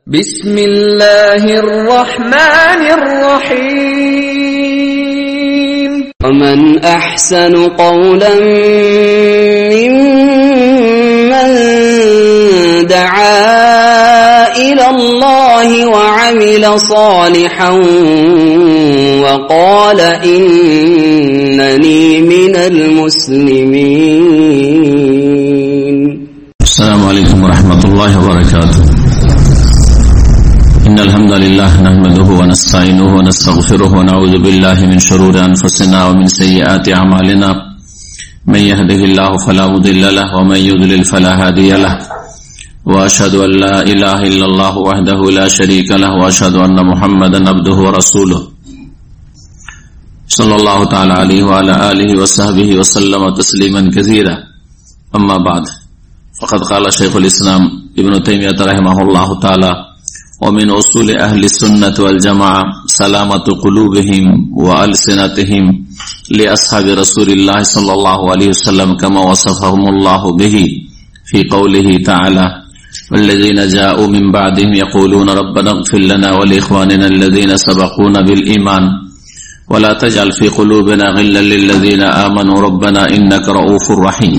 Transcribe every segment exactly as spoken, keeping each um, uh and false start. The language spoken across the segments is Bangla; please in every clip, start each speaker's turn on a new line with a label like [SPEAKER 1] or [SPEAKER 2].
[SPEAKER 1] বিসমিল্লাহির রহমানির রহিম।
[SPEAKER 2] ومن أحسن قولا ممن دعا إلى الله وعمل صالحا وقال إنني من المسلمين.
[SPEAKER 3] السلام عليكم ورحمة الله وبركاته. إن الحمد لله نحمده ونستعينه ونستغفره ونعوذ بالله من شرور أنفسنا ومن سيئات أعمالنا من يهده الله فلا مضل له ومن يضلل فلا هادي له وأشهد أن لا إله إلا الله وحده لا شريك له وأشهد أن محمدا عبده ورسوله صلى الله تعالى عليه وعلى آله وصحبه وسلم تسليما كثيرا. أما بعد فقد قال شيخ الإسلام ابن تيمية رحمه الله تعالى ومن أصول أهل السنة والجماعة سلامة قلوبهم وألسنتهم لأصحاب رسول الله صلى الله عليه وسلم كما وصفهم الله به في قوله تعالى والذين جاءوا من بعدهم يقولون ربنا اغفر لنا ولإخواننا الذين سبقونا بالإيمان ولا تجعل في قلوبنا غلا للذين آمنوا ربنا إنك رؤوف رحيم.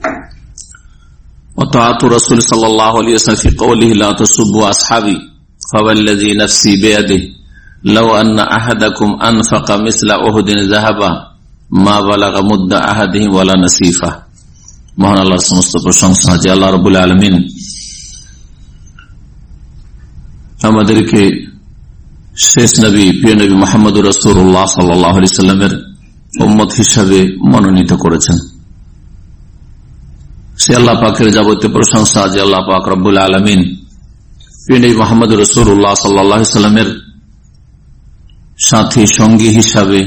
[SPEAKER 3] وطاعة رسول صلى الله عليه وسلم في قوله لا تسبوا أصحابي فوالذي نفسي بيده لو أن أحدكم أنفق مثل أحد ذهبا ما بلغ مد أحدهم ولا نصيفه. মহান আল্লাহর সমস্ত প্রশংসা যে আল্লাহ রাব্বুল আলামিন আমাদেরকে শেষ নবী প্রিয় নবী মুহাম্মদুর রাসূলুল্লাহ সাল্লাল্লাহু আলাইহি সাল্লামের উম্মত হিসাবে মনোনীত করেছেন। সে আল্লাহ পাকের যাবতীয় প্রশংসা যে আল্লাহ পাক রব্বুল আলামিন প্রিয় নবী মুহাম্মদুর রাসূলুল্লাহ সাল্লাল্লাহু আলাইহি সাল্লামের সাথী সঙ্গী হিসাবে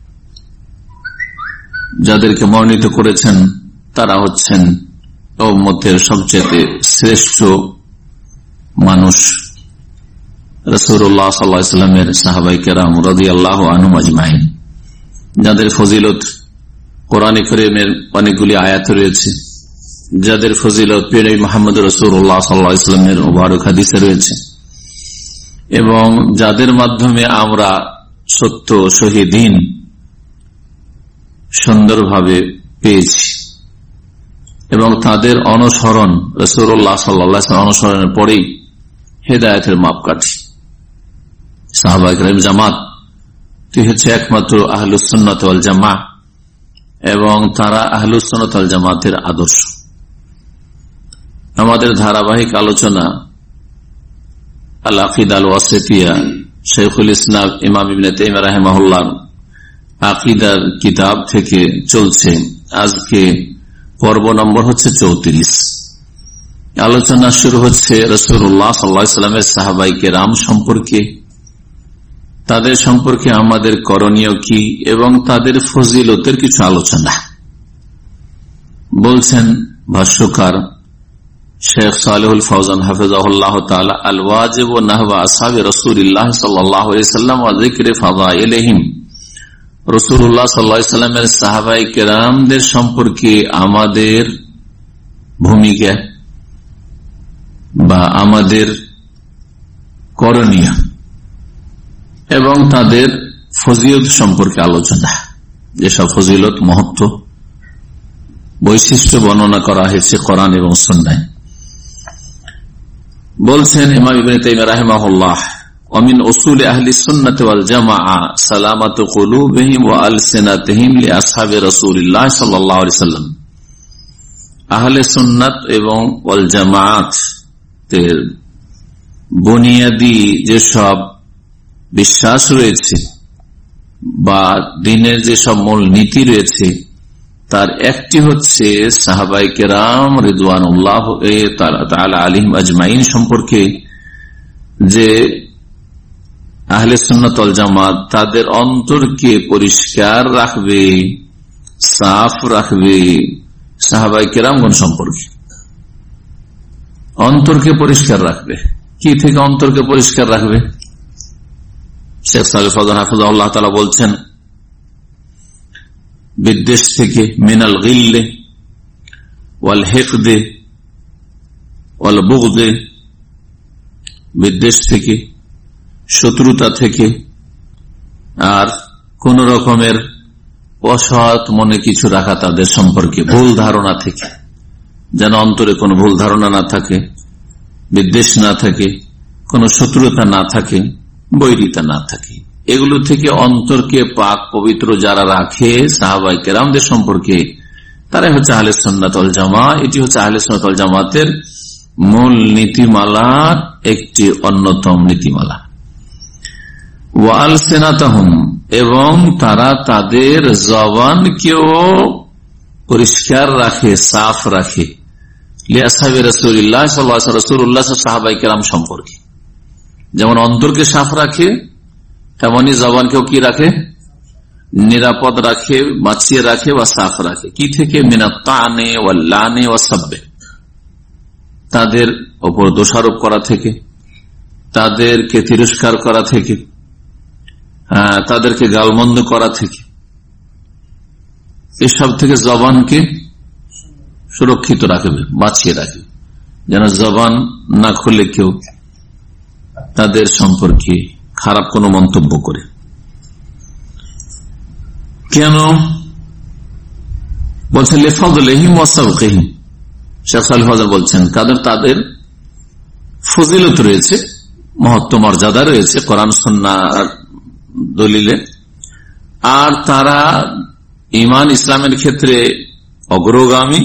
[SPEAKER 3] যাদেরকে মনোনীত করেছেন তারা হচ্ছেন উম্মতের সবচেয়ে শ্রেষ্ঠ মানুষ রাসূলুল্লাহ সাল্লাল্লাহু আলাইহি সাল্লামের সাহাবায়ে কেরাম রাদিয়াল্লাহু আনহুম আজমাইন, যাদের ফজিলত কোরআনে কারীমের অনেকগুলি আয়াত রয়েছে, যাদের ফজিলত প্রিয় নবী মুহাম্মদ রাসূলুল্লাহ সাল্লাল্লাহু আলাইহি সাল্লামের মুবারক হাদিসে রয়েছে এবং যাদের মাধ্যমে আমরা সত্য শহীদিন সুন্দরভাবে পেয়েছি এবং তাদের অনুসরণ রাসূলুল্লাহ সাল্লাল্লাহু আলাইহি ওয়াসাল্লাম অনুসরণের পরেই হেদায়েতের মাপকাঠি। সাহাবায়ে কেরাম জামাত তুই হচ্ছে একমাত্র আহলুস সুন্নাত ওয়াল জামাআহ এবং তারা আহলুস সুন্নাত ওয়াল জামাতের আদর্শ। আমাদের ধারাবাহিক আলোচনা আল আকিদা আল ওয়াসিতিয়া শাইখুল ইসলাম ইমাম ইবনে তাইমিয়া রাহিমাহুল্লাহ আকিদার কিতাব থেকে চলছে। আজকে পর্ব নম্বর হচ্ছে চৌত্রিশ। আলোচনা শুরু হচ্ছে রাসূলুল্লাহ সাল্লাল্লাহু আলাইহি ওয়াসাল্লামের সাহাবায়ে কেরাম সম্পর্কে, তাদের সম্পর্কে আমাদের করণীয় কি এবং তাদের ফজিলতের কিছু আলোচনা। বলছেন ভাষ্যকার শেখ সালেহুল ফওজান হাফিজাহুল্লাহ তাআলা আল ওয়াজিব ওয়া নাহওয়া আসহাবি রাসূলিল্লাহ সাল্লাল্লাহু আলাইহি ওয়াসাল্লাম ওয়া যিকরি ফাদাইলিহিম। রাসূলুল্লাহ সাল্লাল্লাহু আলাইহি ওয়াসাল্লামের সাহাবায়ে কেরামদের সম্পর্কে আমাদের ভূমিকা বা আমাদের করণীয় এবং তাদের ফজিলত সম্পর্কে আলোচনা। যেসব ফজিলত মহত্ব বৈশিষ্ট্য বর্ণনা করা হয়েছে কোরআন এবং সুন্নাহয়। বলছেন ইমাম ইবনে তাইমিয়া রাহিমাহুল্লাহ ওমিন উসুল আহলি সুন্নাত ওয়াল জামাআহ সালামাতু কুলুবিহিম ওয়া আলসিনাতিহিম লিআসহাবি রাসূলিল্লাহ সাল্লাল্লাহু আলাইহি ওয়াসাল্লাম। আহলে সুন্নাত এবং ওয়াল জামাআত এর বুনিয়াদি যেসব বিশ্বাস রয়েছে বা দ্বীনের যেসব মূল নীতি রয়েছে তার একটি হচ্ছে সাহাবায়ে কেরাম রিদওয়ানুল্লাহ তাআলা আলাইহিম আজমাইন সম্পর্কে যে আহলে সুন্নাত ওয়াল জামাত তাদের অন্তরকে পরিষ্কার রাখবে, সাফ রাখবে সাহাবায়ে কেরামগণ সম্পর্কে। অন্তরকে পরিষ্কার রাখবে। কি থেকে অন্তরকে পরিষ্কার রাখবে? শেখ সালেহ ফওজান হাফিজাহুল্লাহ তাআলা বলছেন বিদ্বেষ থেকে, মিনাল গিল্লে ওয়াল হিকদে ওয়াল বুগদে বিদ্বেষ থেকে, শত্রুতা থেকে, আর কোন রকমের অসৎ মনে কিছু রাখা তাদের সম্পর্কে, ভুল ধারণা থেকে, যেন অন্তরে কোনো ভুল ধারণা না থাকে, বিদ্বেষ না থাকে, কোন শত্রুতা না থাকে, বৈরিতা না থাকে। এগুলো থেকে অন্তরকে পাক পবিত্র যারা রাখে সাহাবায়ে কেরামদের সম্পর্কে, তারাই হচ্ছে আহলে সুন্নাত ওয়াল জামাত। এটি হচ্ছে আহলে সুন্নাত ওয়াল জামাতের মূল নীতিমালার একটি অন্যতম নীতিমালা। ওয়াল সেনাতাহুম, এবং তারা তাদের জবানকেও পরিষ্কার রাখে, সাফ রাখে, লিআসহাবি রাসূলিল্লাহ সাল্লাল্লাহু আলাইহি ওয়াসাল্লাম, রাসূলুল্লাহ সাহাবায়ে কেরাম সম্পর্কে যেমন অন্তরকে সাফ রাখে, তেমনি জবানকেও কি রাখে, নিরাপদ রাখে, বাঁচিয়ে রাখে বা সাফ রাখে। কি থেকে? মিনাত তানে ওয়াল লানে ওয়াস সাব্বে, তাদের ওপর দোষারোপ করা থেকে, তাদেরকে তিরস্কার করা থেকে, তাদেরকে গালমন্দ করা থেকে, এসব থেকে জবানকে সুরক্ষিত রাখবে, বাঁচিয়ে রাখবে, যেন জবান না খুলে কেউ তাদের সম্পর্কে খারাপ কোনো মন্তব্য করে। কেন বলছেন? লিফাদলিহিম ওয়া সাবকিহিম, শেখ সালেহ ফাজাল বলছেন কাদের তাদের ফজিলত রয়েছে, মহত্ব মর্যাদা রয়েছে কোরআন সুন্নাহর দলিলে, আর তারা ঈমান ইসলামের ক্ষেত্রে অগ্রগামী,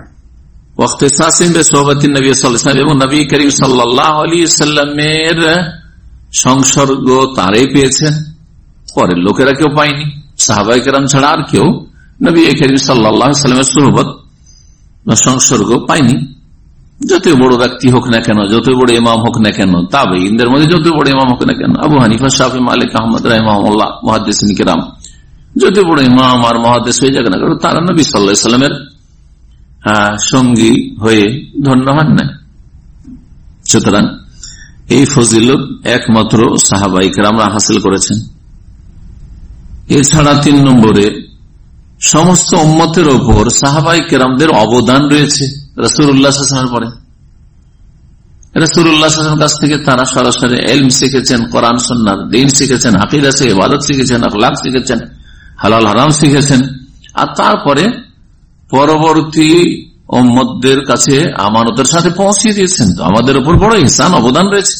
[SPEAKER 3] এবং নবী করিম সাল্লাল্লাহু আলাইহি ওয়াসাল্লামের সংসর্গ তারাই পেয়েছেন, পরের লোকেরা কেউ পায়নি। সাহাবায়ে কেরাম ছাড়া আর কেউ নবী করিম সাল্লাল্লাহু আলাইহি ওয়াসাল্লামের সুহবত বা সংসর্গ পায়নি। যতই বড় ব্যক্তি হোক না কেন, যতই বড় ইমাম হোক না কেন, তাবেঈনদের মধ্যে যতই বড় ইমাম হোক না কেন, আবু হানিফা, শাফি, মালিক, আহমদ রাহিমাহুল্লাহ, মুহাদ্দিসিন কিরাম, যতই বড় ইমাম আর মুহাদ্দিস হয়ে যাক না কেন, তারা নবী সাল্লাল্লাহু আলাইহি ওয়াসাল্লামের সঙ্গী হয়ে ধন্য হন না। সুতরাং এই ফজিলত একমাত্র সাহাবায়ে কেরামরা হাসিল করেছেন। এছাড়া তিন নম্বরে সমস্ত উম্মতের ওপর সাহাবায়ে কেরামদের অবদান রয়েছে রাসূলুল্লাহ সাল্লাল্লাহু আলাইহি ওয়াসাল্লামের পরে। রাসূলুল্লাহ সাল্লাল্লাহু আলাইহি ওয়াসাল্লামের কাছ থেকে তারা সরাসরি ইলম শিখেছেন, কোরআন সুন্নাহর দ্বীন শিখেছেন, আকীদা শিখেছেন, ইবাদত শিখেছেন, আখলাক শিখেছেন, হালাল হারাম শিখেছেন, আর তারপরে পরবর্তী উম্মতদের কাছে আমানতের সাথে পৌঁছে দিয়েছেন। তো আমাদের উপর বড় ইহসান, অবদান রয়েছে।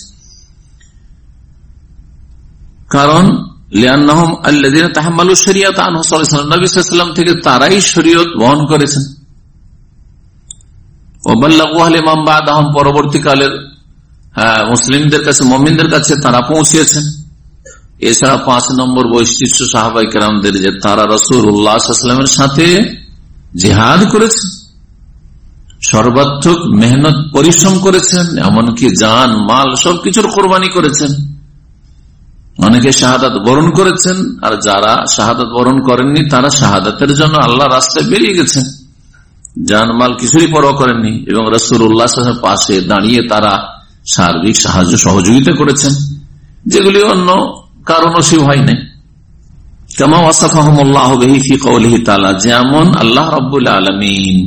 [SPEAKER 3] কারণ লিআন্নাহুম আল্লাযীনা তাহাম্মালু শরিয়াতা আনহু সাল্লাল্লাহু আলাইহি ওয়াসাল্লাম, নবী সাল্লাল্লাহু আলাইহি ওয়াসাল্লাম থেকে তারাই শরীয়ত বহন করেছেন। ওয়া বাল্লাগু লিমান বা'দাহুম, পরবর্তীকালের মুসলিমদের কাছে, মুমিনদের কাছে তারা পৌঁছেছেন। এছাড়া পাঁচ নম্বর বৈশিষ্ট্য সাহাবায়ে কেরামদের যে তারা রাসূলুল্লাহ সাল্লাল্লাহু আলাইহি ওয়াসাল্লামের সাথে জিহাদ করেছেন, সর্বাত্মক মেহনত পরিশ্রম করেছেন, এমনকি জান মাল সবকিছুর কোরবানি করেছেন। অনেকে শাহাদাত বরণ করেছেন, আর যারা শাহাদাত বরণ করেননি তারা শাহাদাতের জন্য আল্লাহ রাস্তায় বেরিয়ে গেছেন, জান মাল কিছুরই পরোয়া করেননি, এবং রাসূলুল্লাহ সাল্লাল্লাহু আলাইহি ওয়াসাল্লামের পাশে দাঁড়িয়ে তারা সার্বিক সাহায্য সহযোগিতা করেছেন, যেগুলি অন্য কারো নসিব হয় নাই। কামা ওয়াসাফাহুমুল্লাহু বিহি ফি কওলিহি তাআলা, যেমন আল্লাহ রাব্বুল আলামিন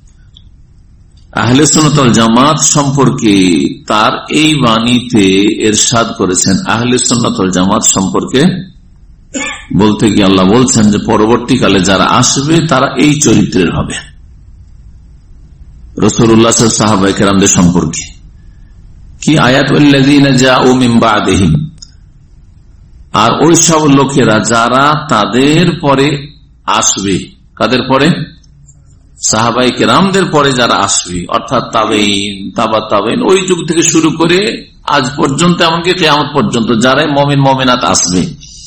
[SPEAKER 3] আহলে সুন্নাত ওয়াল জামাত সম্পর্কে তার এই বাণীতে ইরশাদ করেছেন। আহলে সুন্নাত ওয়াল জামাত সম্পর্কে বলতে গিয়ে আল্লাহ বলছেন যে পরবর্তীকালে যারা আসবে তারা এই চরিত্রের হবে। রাসূলুল্লাহ সাল্লাল্লাহু আলাইহি ওয়াসাল্লাম সাহাবায়ে কেরামদের সম্পর্কে কি আয়াত? ওয়াল্লাযীনা জাউ মিন বা'দিহিম, আর ওই সব লোকেরা যারা তাদের পরে আসবে। কাদের পরে? সাহাবায়ে কেরামদের পরে যারা আসবে, অর্থাৎ তাবেঈন, তাবা তাবেঈন, ওই যুগ থেকে শুরু করে আজ পর্যন্ত, এমনকি কিয়ামত পর্যন্ত যারা মুমিন মুমিনাত আসবে,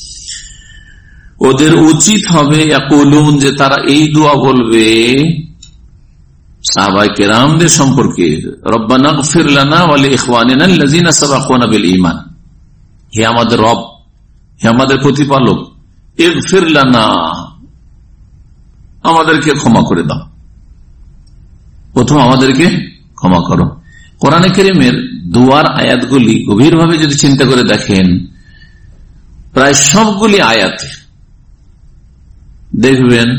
[SPEAKER 3] ওদের উচিত হবে ইয়াকুলুন, যে তারা এই দোয়া বলবে সাহাবায়ে কেরামদের সম্পর্কে, রব্বানা গফির লানা ওয়া লিইখওয়ানিনা আল্লাযীনা সাবাকুনা বিল ঈমান, হে আমাদের রব, হে আমাদের প্রতিপালক, ইগফির লানা, আমাদেরকে ক্ষমা করে দাও, প্রথম আমাদেরকে ক্ষমা করো। কোরআনে কারীমের দুয়ার আয়াতগুলি গভীরভাবে যদি চিন্তা করে দেখেন, প্রায় সবগুলি আয়াতে দেখবেন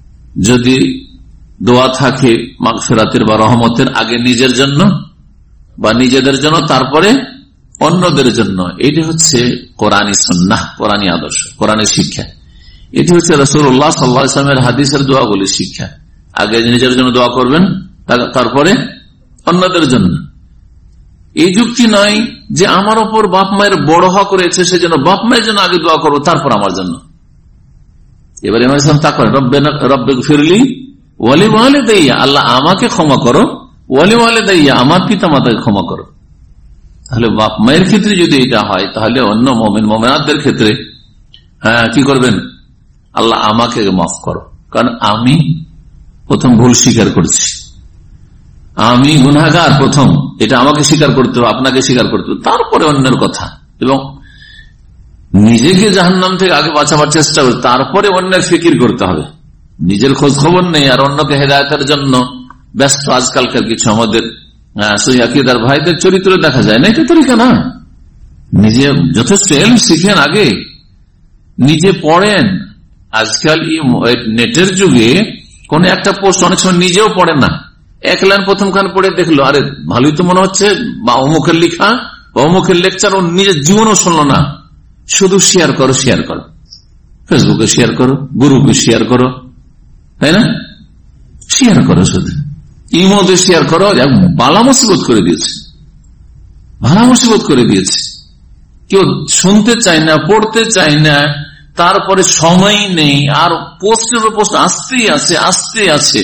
[SPEAKER 3] যদি দোয়া থাকে মাগফিরাতের বা রহমতের, আগে নিজের জন্য বা নিজেদের জন্য তারপরে অন্যদের জন্য। এটি হচ্ছে কোরআনী সুন্নাহ, কোরআনী আদর্শ, কোরআনী শিক্ষা। এটি হচ্ছে রাসূলুল্লাহ সাল্লাল্লাহু আলাইহি ওয়াসাল্লামের হাদিসের দোয়াগুলির শিক্ষা। আগে নিজের জন্য দোয়া করবেন, তারপরে অন্যদের জন্য। এই যুক্তি নয় যে আমার ওপর বাপ মায়ের বড় হক রয়েছে, সেজন্য বাপ মায়ের জন্য আগে দোয়া করবো, তারপর আমার জন্য। এবার ইমাম ইসলাম তা করেন, রব্বে ফিরলি ওয়ালি ওয়ালিদাইয়া, আল্লাহ আমাকে ক্ষমা করো, ওয়ালি ওয়ালিদাইয়া, আমার পিতা মাতাকে ক্ষমা করো। তাহলে বাপ মায়ের ক্ষেত্রে যদি এটা হয়, তাহলে অন্য মুমিন মুমিনাতদের ক্ষেত্রে হ্যাঁ কি করবেন, আল্লাহ আমাকে মাফ করো, কারণ আমি প্রথম ভুল স্বীকার করছি, আমি গুনাহগার প্রথম, এটা আমাকে স্বীকার করতে হবে, আপনাকে স্বীকার করতে হবে, তারপরে অন্যের কথা। এবং নিজেকে জাহান্নাম থেকে আগে বাঁচাবার চেষ্টা করবে, তারপরে অন্যের ফিকির করতে হবে। নিজের খোঁজ খবর নেই আর অন্যকে হেদায়েতের জন্য ব্যস্ত। আজকালকার কিছু আমাদের আকীদার ভাইদের চরিত্র দেখা যায় না, এটা তরিকা না। নিজে যথেষ্ট এলম শিখেন, আগে নিজে পড়েন। আজকাল নেটের যুগে কোন একটা পোস্ট অনেক সময় নিজেও পড়েন না, এক লাইন প্রথম খান পড়ে দেখলো, আরে ভালোই তো মনে হচ্ছে, বা অমুখের লেখা বা অমুখের লেকচার, ও নিজের জীবনও শুনলো না, শুধু শেয়ার করো শেয়ার করো, ফেসবুকে শেয়ার করো, গ্রুপে শেয়ার করো, তাই না? শেয়ার করো, শুধু ইমোতে শেয়ার করো। বালা মুসিবত করে দিয়েছে, ভালা মুসিবত করে দিয়েছে। কেউ শুনতে চায় না, পড়তে চায় না, তারপরে সময় নেই, আর পোস্টের পোস্ট আসতেই আছে আসতে আছে।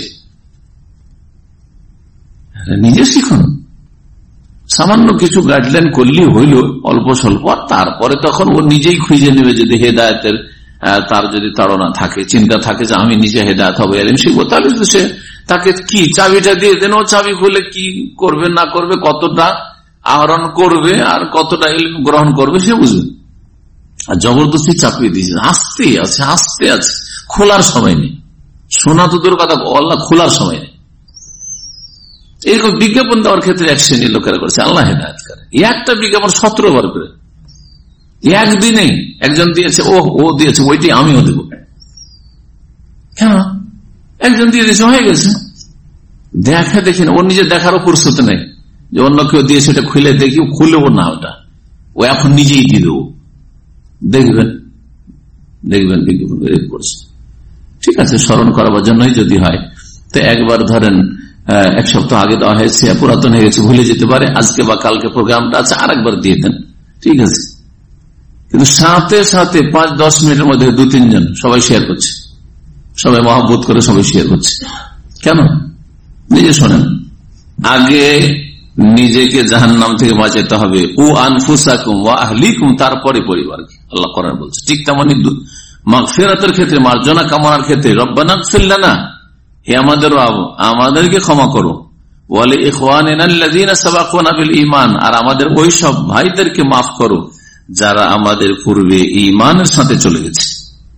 [SPEAKER 3] নিজে শিখুন, সামান্য কিছু গাইডলাইন করলেই হইল, অল্প স্বল্প, আর তারপরে তখন ও নিজেই খুঁজে নেবে। যদি হেদায়েতের তার যদি তাড়না থাকে, চিন্তা থাকে যে আমি নিজে হেদায়েত হবো, এলিম শিখবো, তাহলে সে তাকে কি চাবিটা দিয়ে দেন, ও চাবি খুলে কি করবে না করবে, কতটা আহরণ করবে আর কতটা ইলম গ্রহণ করবে সে বুঝবে। আর জবরদস্তি চাপিয়ে দিয়েছে, আসতে আছে আসতে আছে, খোলার সময় নেই। শোনা তো দূর কথা, আল্লাহ খোলার সময় নেই। এরকম বিজ্ঞাপন দেওয়ার ক্ষেত্রে এক শ্রেণীর লোকেরা করছে, আল্লাহ হেদায়েত করে। একটা বিজ্ঞাপন সতেরো বার করে একদিনেই একজন দিয়েছে, ও ও দিয়েছে, ওইটি আমিও দেব। কেন? একজন দিয়ে দিয়েছে, হয়ে গেছে। দেখা দেখি না, ওর নিজে দেখারও ফুরসত নেই যে অন্য কেউ দিয়েছে, ওটা খুলে দেখি, খুলেও না ওটা, ও এখন নিজেই দিয়ে দেবো। দেখবেন দেখবেন বিজ্ঞাপন করছে। ঠিক আছে, স্মরণ করাবার জন্যই যদি হয় তো একবার ধরেন এক সপ্তাহ আগে দেওয়া হয়েছে, পুরাতন হয়ে গেছে, ভুলে যেতে পারে, আজকে বা কালকে প্রোগ্রামটা আছে, আর একবার দিয়ে দেন, ঠিক আছে। কিন্তু সাথে সাথে পাঁচ দশ মিনিটের মধ্যে দু তিনজন সবাই শেয়ার করছে, সবাই মহব্বত করে সবাই শেয়ার করছে। কেন? নিজে শোনেন, আগে নিজেকে জাহান্নাম থেকে বাঁচাতে হবে, ও আনফুসাকুম ওয়া আহলিকুম, তারপরে পরিবারকে। আল্লাহ কোরআন বলছে। ঠিক তেমনি মাগফিরাতের ক্ষেত্রে, মার্জনা কামনার ক্ষেত্রে, রব্বানা ইগফির লানা, হে আমাদের রব আমাদেরকে ক্ষমা করো, ওয়ালি ইখওয়ানিনা আল্লাযীনা সাবাকুনা বিল ঈমান, আর আমাদের ওই সব ভাইদেরকে মাফ করো যারা আমাদের পূর্বে ঈমানের সাথে চলে গেছে।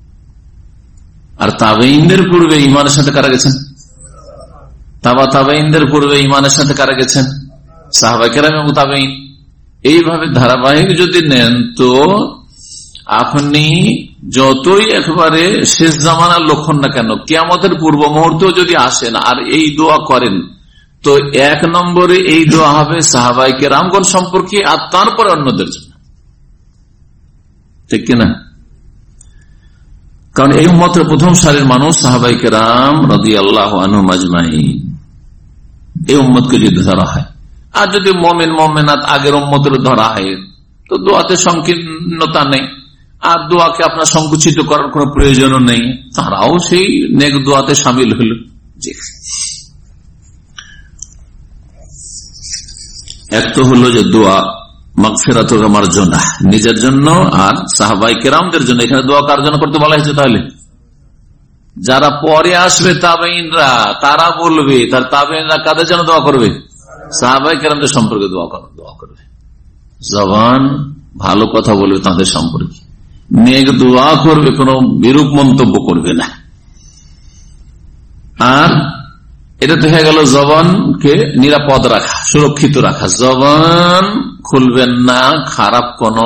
[SPEAKER 3] আর তাবেঈনদের পূর্বে ঈমানের সাথে কারা গেছেন? তাবা তাবেঈনদের পূর্বে ঈমানের সাথে কারা গেছেন? সাহাবায়ে কেরাম এবং তাবেঈন। এইভাবে ধারাবাহিক যদি নেন তো আপনি যতই একবারে শেষ জামানার লক্ষণ না কেন, কিয়ামতের পূর্ব মুহূর্তেও যদি আসেন আর এই দোয়া করেন, তো এক নম্বরে এই দোয়া হবে সাহাবায়ে কেরামগণ সম্পর্কে, আর তারপরে অন্যদের জন্য। ঠিক কিনা? কারণ এই উম্মতের প্রথম সারির মানুষ সাহাবায়ে কেরাম রাদিয়াল্লাহু আনহুম আজমাইন। এই উম্মতকে যদি ধরা হয়, আর যদি মুমিন মুমিনাত আগের উম্মতের ধরা হয়, তো দোয়াতে সংকীর্ণতা নেই, আর দোয়াকে আপনার সংকুচিত করার কোন প্রয়োজনও নেই, তারাও সেই নেক দোয়াতে সামিল হল। এক তো হলো যে দোয়া মাগফিরাত ওয়া মারজুনা, নিজের জন্য আর সাহাবায়ে কেরামদের জন্য। এখানে দোয়া কার জন্য করতে বলা হয়েছে? তাহলে যারা পরে আসবে তাবেঈনরা, তারা বলবে, তার তাবেঈনরা কাদের জন্য দোয়া করবে? সাহাবায়ে কেরামদের সম্পর্কে দোয়া দোয়া করবে। জবান ভালো কথা বলবে তাদের সম্পর্কে, নেক দোয়া করবে, কোন বিরূপ মন্তব্য করবে না। আর এটা তো হয়ে গেল জবানকে নিরাপদ রাখা, সুরক্ষিত রাখা। জবান খুলবেন না খারাপ কোন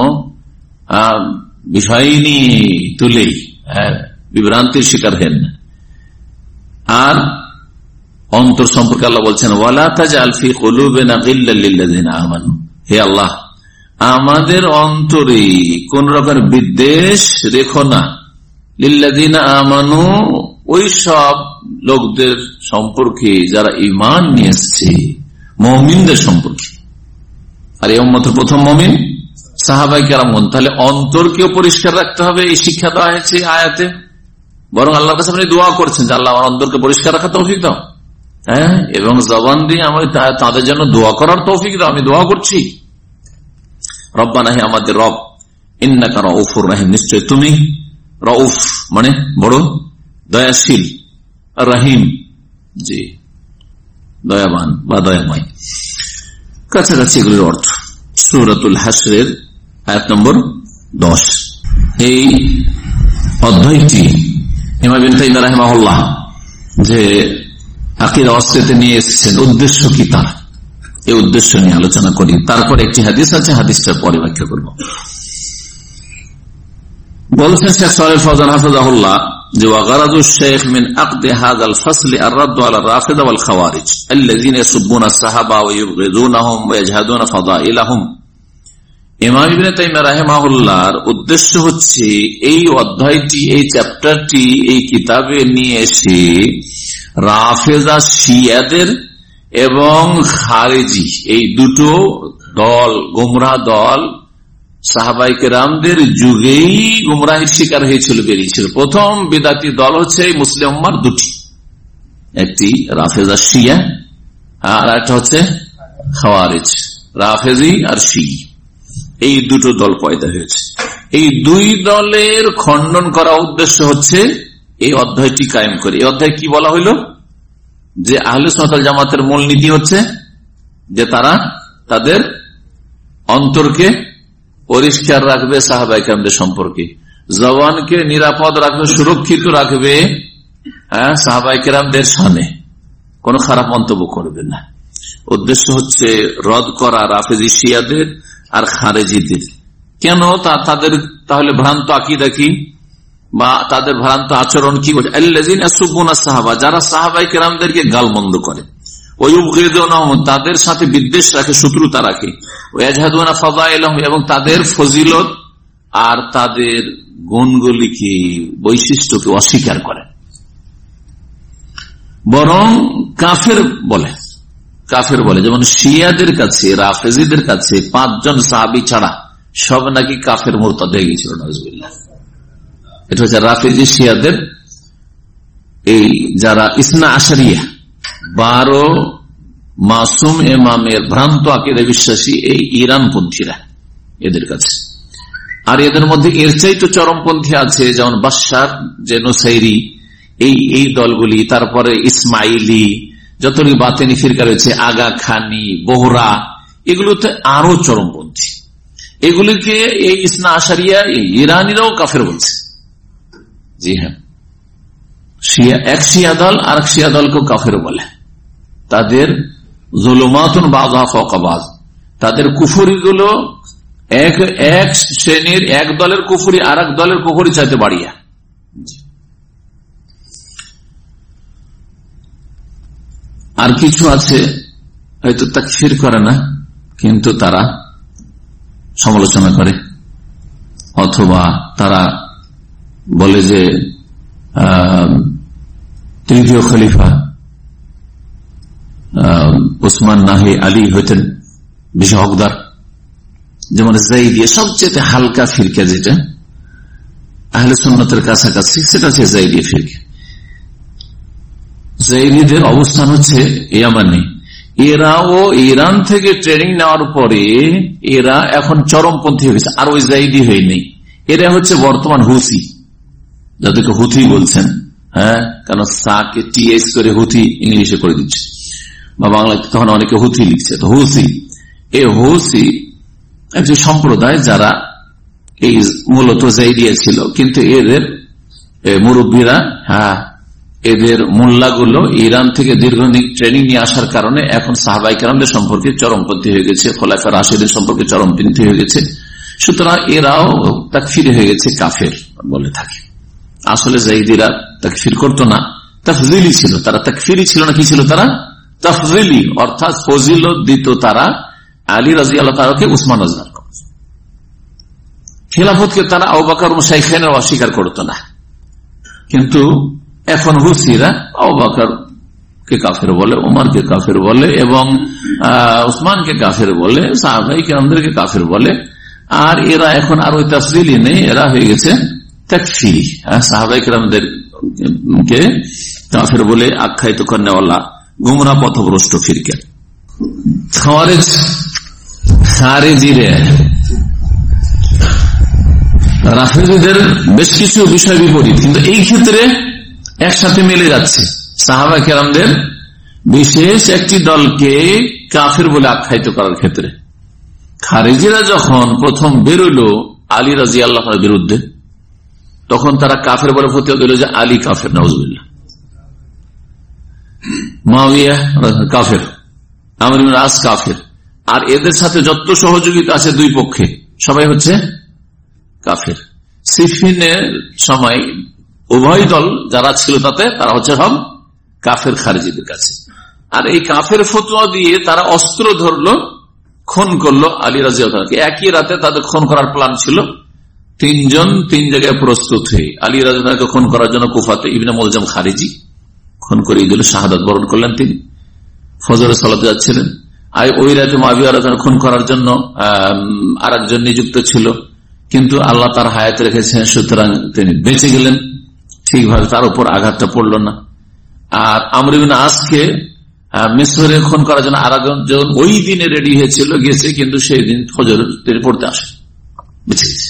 [SPEAKER 3] বিষয় নিয়ে তুলেই বিভ্রান্তির শিকার হেন না। আর অন্তর সম্পর্কে আল্লাহ বলছেন ওয়ালা তাজআল ফি কুলুবিনা গিল্লাল লিল্লাযিনা আমানু, হে আল্লাহ আমাদের অন্তরে কোন রকম বিদ্বেষ রেখো না, লিল্লাযিনা আমানু ওই সব লোকদের সম্পর্কে যারা ঈমান নিয়ে এসেছে, মুমিনদের সম্পর্কে। আর এই উম্মতের প্রথম মুমিন সাহাবায়ে কেরামগণ। তাহলে অন্তরকেও পরিষ্কার রাখতে হবে, এই শিক্ষা দেওয়া হয়েছে আয়াতে। বরং আল্লাহর কাছে আপনি দোয়া করছেন যে আল্লাহ আমার অন্তরকে পরিষ্কার রাখা তৌফিক দাও, হ্যাঁ, এবং জবান দিয়ে আমি তাদের জন্য দোয়া করার তৌফিক দাও, আমি দোয়া করছি। রব্বানা, হে আমাদের রব, ইন্নাকা রাউফুর রহিম, নিশ্চয় তুমি রাউফ মানে বড় দয়াশীল, রহিম জি দয়াবান বা দয়াময়। কাছাকাছি এগুলির অর্থ সূরাতুল হাশরের আয়াত নম্বর দশ। এই অধ্যায়টি ইমাম ইবনে তাইমিয়া রাহিমাহুল্লাহ যে আকীদা ওয়াসিয়াতে নিয়ে এসেছেন, উদ্দেশ্য কি তার, এই উদ্দেশ্য নিয়ে আলোচনা করি। তারপর একটি হাদিস আছে, হাদিসটা পরে ব্যাখ্যা করব। বলছেন শেখ সালেহ ফওজান হাফিজাহুল্লাহ যে ওয়াগারাদু শেখ মিন আকদি হাযাল ফাসলি আর-রাদ্দ আলা রাফিদা ওয়াল খাওয়ারিজ আল্লাযীনা ইয়াসুব্বুনা আস-সাহাবা ওয়া ইউগযুনাহুম ওয়া ইয়াজহাদুনা ফাদাইলাহুম। ইমাম ইবনে তাইমিয়া রাহিমাহুল্লাহর উদ্দেশ্য হচ্ছে এই অধ্যায়টি, এই চ্যাপ্টারটি এই কিতাবে নিয়ে এসে রাফেজা শিয়াদের এবং খারেজি এই দুটো দল, গোমরাহ দল, সাহাবায়ে কেরামদের যুগেই গুমরাহির শিকার হয়েছিল, বেরিয়েছিল। প্রথম বিদাতি দল হচ্ছে মুসলিম উম্মার দুটি, একটি রাফেজা শিয়া আর একটা হচ্ছে খাওয়ারিজ, রাফেজি আর শিই, এই দুটো দল পয়দা হয়েছে। এই দুই দলের খণ্ডন করা উদ্দেশ্য হচ্ছে এই অধ্যায়টি কায়েম করে। এই অধ্যায় কি বলা হইল যে আহলে সুন্নাত ওয়াল জামাতের মূলনীতি হচ্ছে যে তারা তাদের অন্তরকে পরিষ্কার রাখবে সাহাবায়ে কেরামদের সম্পর্কে, জবানকে নিরাপদ রাখবে, সুরক্ষিত রাখবে হ্যাঁ সাহাবায়ে কেরামদের সামনে, কোন খারাপ মন্তব্য করবে না। উদ্দেশ্য হচ্ছে রদ করা রাফেজি শিয়াদের আর খারেজিদের। কেন তা তাদের তাহলে ভ্রান্ত আকীদা কি বা তাদের ভ্রান্ত আচরণ কি? আল্লাযীনা ইয়াসুব্বুনা আস-সাহাবা, যারা সাহাবায়ে কেরামদেরকে গালমন্দ করে, ওয়া ইউগযিদুনাহুম, তাদের সাথে বিদ্বেষ রাখে, শত্রুতা রাখে, ওয়া ইয়াজহাদুনা ফাদাইলাহুম, এবং তাদের ফজিলত আর তাদের গুণগুলিকে, বৈশিষ্ট্যকে অস্বীকার করে, বরং কাফের বলে। কাফের বলে যেমন শিয়াদের কাছে, রাফেজিদের কাছে পাঁচজন সাহাবী ছাড়া সব নাকি কাফের মুরতাদ হয়ে গেছিল, নাউজুবিল্লাহ। এটা হচ্ছে রাফেজি শিয়াদের, এই যারা ইসনা আশারিয়া, বারো মাসুম ইমামের ভ্রান্ত আকীদা বিশ্বাসী এই ইরানপন্থীরা, এদের কাছে। আর এদের মধ্যে এর চাইতে চরমপন্থী আছে, যেমন বাশার যে নুসাইরি, এই এই দলগুলি, তারপরে ইসমাইলি, যতগুলি বাতেনি ফিরকা রয়েছে, আগা খানি, বোহরা, এগুলোতে আরো চরমপন্থী। এগুলিকে এই ইসনা আশারিয়া ইরানিরাও কাফের বলছে। জি হ্যাঁ, শিয়া এক শিয়া দল আর এক শিয়া দলকেও কাফের বলে। তাদের যুলুমাতুন বাযুহা ফাওকা বায, তাদের কুফরি গুলো এক এক শ্রেণীর, এক দলের কুফরি আর এক দলের কুফরি চাইতে বাড়িয়া। আর কিছু আছে হয়তো তাকফির করে না, কিন্তু তারা সমালোচনা করে, অথবা তারা বলে যে তৃতীয় খলিফা উসমান নাহি আলী হইতেন বেশি হকদার। যেমন যায়েদিয়া সবচেয়ে হালকা ফিরকা, যেটা আহলে সুন্নাতের কাছাকাছি, সেটা হচ্ছে যায়েদিয়া ফিরকা। যায়েদিদের অবস্থান হচ্ছে ইয়ামানে। এরাও ইরান থেকে ট্রেনিং নেওয়ার পরে এরা এখন চরমপন্থী হয়ে গেছে, আর ওই যায়েদি হয়ে নেই। এরা হচ্ছে বর্তমান হুথি, যাদেরকে হুথি বলছেন, হ্যাঁ, কারণ সাকে টিএস করে হুথি ইংলিশে করে দিচ্ছে, বা বাংলায় তখন অনেকে হুথি লিখছে। তো হুথি, এই হুথি একটি সম্প্রদায় যারা এই মূলত যায়েদিয়া ছিল, কিন্তু এদের মুরব্বীরা, হ্যাঁ, এদের মোল্লাগুলো ইরান থেকে দীর্ঘদিন ট্রেনিং নিয়ে আসার কারণে এখন সাহাবায়ে কেরামদের সম্পর্কে চরমপন্থী হয়ে গেছে, খোলাফা রাশিদের সম্পর্কে চরমপন্থী হয়ে গেছে। সুতরাং এরাও তাকফির হয়ে গেছে, কাফের বলে থাকে। আসলে যায়েদিরা তাকফির করতো না, তাফজিলি ছিল, তারা তাকফিরি ছিল না, কি ছিল তারা? তাফজিলি, অর্থাৎ ফজিলত দিত তারা আলী রাদিয়াল্লাহু তাআলাকে, উসমান রাদিয়াল্লাহু তাআলা। খেলাফতকে তারা আবু বকর ও শাইখাইনের অস্বীকার করত না। কিন্তু এখন হুসিরা আবু বকর কে কাফের বলে, ওমরকে কাফের বলে, এবং উসমানকে কাফের বলে, সাহাবায়ে কেরামদেরকে কাফের বলে। আর এরা এখন আর ওই তাফজিলি নেই, এরা হয়ে গেছে তাকফিরি। সাহাবায়ে কেরামদেরকে কাফের বলে আখ্যায়িত করেওয়ালা গুমরা পথভ্রষ্ট ফিরকা। খাওয়ারেজ খারেজিরে রাফেজীদের বেশ কিছু বিষয় বিপরীত, কিন্তু এই ক্ষেত্রে একসাথে মিলে যাচ্ছে। সাহাবায়ে কেরামদের বিশেষ একটি দলকে কাফের বলে আখ্যায়িত করার ক্ষেত্রে খারেজিরা যখন প্রথম বেরোলো আলী রাদিয়াল্লাহু আনহুর বিরুদ্ধে, তখন তারা কাফের বলে ফতোয়া দিল যে আলী কাফের, নাউজুবিল্লাহ। মুআবিয়া কাফের, আমর ইবনে আস কাফের, আর এদের সাথে যত সহযোগিতা আছে দুই পক্ষে সবাই হচ্ছে কাফের। সিফিনের সময় উভয় দল যারা ছিল তাতে তারা হচ্ছে সব কাফের খারেজিদের কাছে। আর এই কাফের ফতোয়া দিয়ে তারা অস্ত্র ধরলো, খুন করলো আলী রাদিয়াল্লাহু তাআলাকে। একই রাতে তাদের খুন করার প্ল্যান ছিল। তিনজন তিন জায়গায় প্রস্তুত হয়ে আলী রাদিয়াল্লাহু তাআলাকে খুন করার জন্য কুফাতে ইবনে মুলজাম খারিজি খুন করে দিল, শাহাদাত বরণ করলেন। তিনি ফজরের সালাতে যাচ্ছিলেন। আর ওই রাতে মুআবিয়া রাদিয়াল্লাহু তাআলা খুন করার জন্য আর একজন নিযুক্ত ছিল, কিন্তু আল্লাহ তার হায়াত রেখেছেন, সুতরাং তিনি বেঁচে গেলেন, ঠিকভাবে তার উপর আঘাতটা পড়ল না। আর আমর ইবনে আসকে মিসরে খুন করার জন্য আর একজন ওই দিনে রেডি হয়েছিল, গেছে, কিন্তু সেই দিন ফজর তিনি পড়তে আসে, বেঁচে গেছে।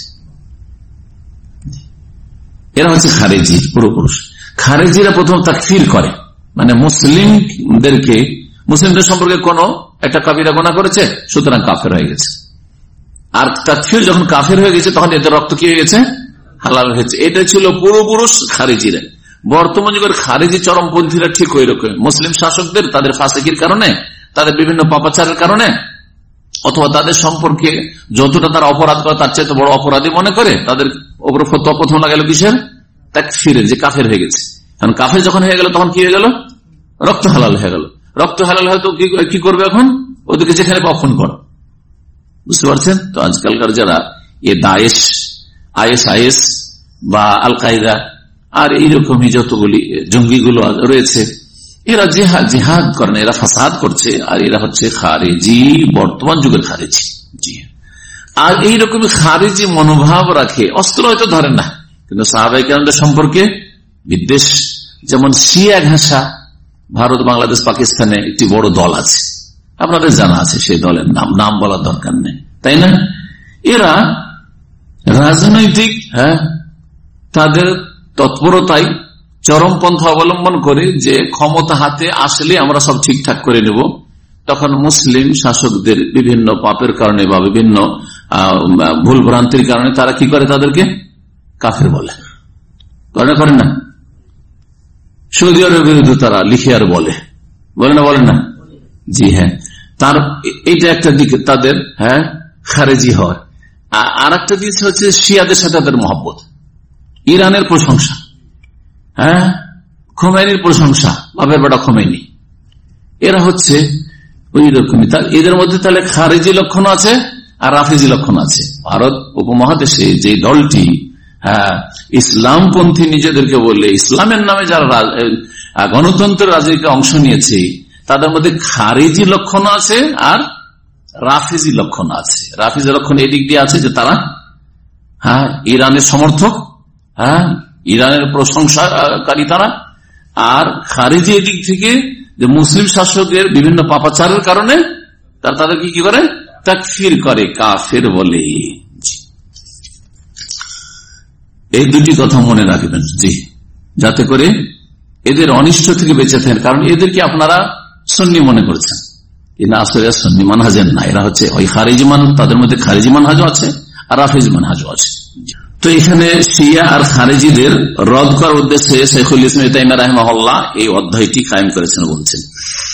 [SPEAKER 3] এরা হচ্ছে খারেজি পুরোপুরুষ। খারেজিরা প্রথম তাকফির করে, মানে মুসলিমদেরকে, মুসলিমদের সম্পর্কে কোন একটা কাবিরা গুনাহ করেছে, সুতরাং কাফের হয়ে গেছে। আর তাকফির যখন কাফের হয়ে গেছে তখন এদের রক্ত কি হয়ে গেছে? হালাল হয়েছে। এটা ছিল পুরোপুরুষ খারেজিরা। বর্তমান যুগের খারেজি চরমপন্থীরা ঠিক ওই রকম, মুসলিম শাসকদের তাদের ফাসিকির কারণে, তাদের বিভিন্ন পাপাচারের কারণে, অথবা তাদের সম্পর্কে যতটা তারা অপরাধ করে তার চেয়ে বড় অপরাধী মনে করে, তাদের উপর ফতোয়া প্রথম লাগালো কিসের? তাকফিরের, যে কাফের হয়ে গেছে। কারণ কাফের যখন হয়ে গেল তখন কি হয়ে গেল? রক্ত হালাল হয়ে গেল। রক্ত হালাল হয়তো কি করবে এখন? ওদেরকে যেখানে কখন কর, বুঝতে পারছেন তো? আজকালকার যারা এ দায়েশ, আইএস আইএস বা আল কায়দা আর এইরকমই যতগুলি জঙ্গিগুলো রয়েছে, এরা জেহাদ জেহাদ করেন, এরা ফাসাদ করছে, আর এরা হচ্ছে খারেজি, বর্তমান যুগের খারেজি। জি, আর এইরকমই খারেজি মনোভাব রাখে। অস্ত্র হয়তো ধরেন না, কিন্তু সাহাবায়ে কেরামদের সম্পর্কে বিদ্বেষ। যেমন শিয়া ঘাসা ভারত, বাংলাদেশ, পাকিস্তানে একটি বড় দল আছে, আপনাদের জানা আছে সেই দলের নাম, নাম বলার দরকার নেই, তাই না? এরা রাজনৈতিক, হ্যাঁ, তাদের তৎপরতায় চরমপন্থা অবলম্বন করে যে ক্ষমতা হাতে আসলে আমরা সব ঠিকঠাক করে নেব, তখন মুসলিম শাসকদের বিভিন্ন পাপের কারণে বা বিভিন্ন ভুল ভ্রান্তির কারণে তারা কি করে? তাদেরকে কাফের বলে, করে করেন না? সৌদি আরবের বিরুদ্ধে তারা লিখে আর বলে, বলে না? বলেন না? জি হ্যাঁ। তার এইটা একটা দিক তাদের, হ্যাঁ, খারেজি হয়। আর একটা দিক হচ্ছে শিয়াদের সাথে তাদের মহব্বত, ইরানের প্রশংসা, হ্যাঁ, খোমেনির প্রশংসা, বাপের বেটা খোমেনি। এরা হচ্ছে ওই রকমই। এদের মধ্যে তাহলে খারেজি লক্ষণ আছে আর রাফিজি লক্ষণ আছে। ভারত উপমহাদেশে যে দলটি, হ্যাঁ, ইসলামপন্থী নিজেদেরকে বলে, ইসলামের নামে যারা গণতন্ত্রের রাজনীতিতে অংশ নিয়েছে, তাদের মধ্যে খারেজি লক্ষণ আছে আর রাফিজি লক্ষণ আছে। রাফিজি লক্ষণ এই দিক দিয়ে আছে যে তারা, হ্যাঁ, ইরানের সমর্থক, হ্যাঁ, ইরানের প্রশংসাকারী তারা। আর খারেজি এদিক থেকে যে মুসলিম শাসকের বিভিন্ন পাপাচারের কারণে তারা তাদেরকে কি করে? তাকফির করে, কাফের বলে। এই দুটি কথা মনে রাখবেন, জি, যাতে করে এদের অনিষ্ট থেকে বেঁচে থাকেন। কারণ এদেরকে আপনারা সুন্নি মনে করছেন, এরা আসলে সুন্নি মানহাজের না। এরা হচ্ছে ওই খারিজি মান, তাদের মধ্যে খারিজি মানহাজও আছে আর রাফিজি মানহাজও আছে। তো এখানে শিয়া আর খারেজিদের রদ করার উদ্দেশ্যে শাইখুল ইসলাম ইবনে তাইমিয়া রাহিমাহুল্লাহ এই অধ্যায়টি কায়েম করেছেন। বলছেন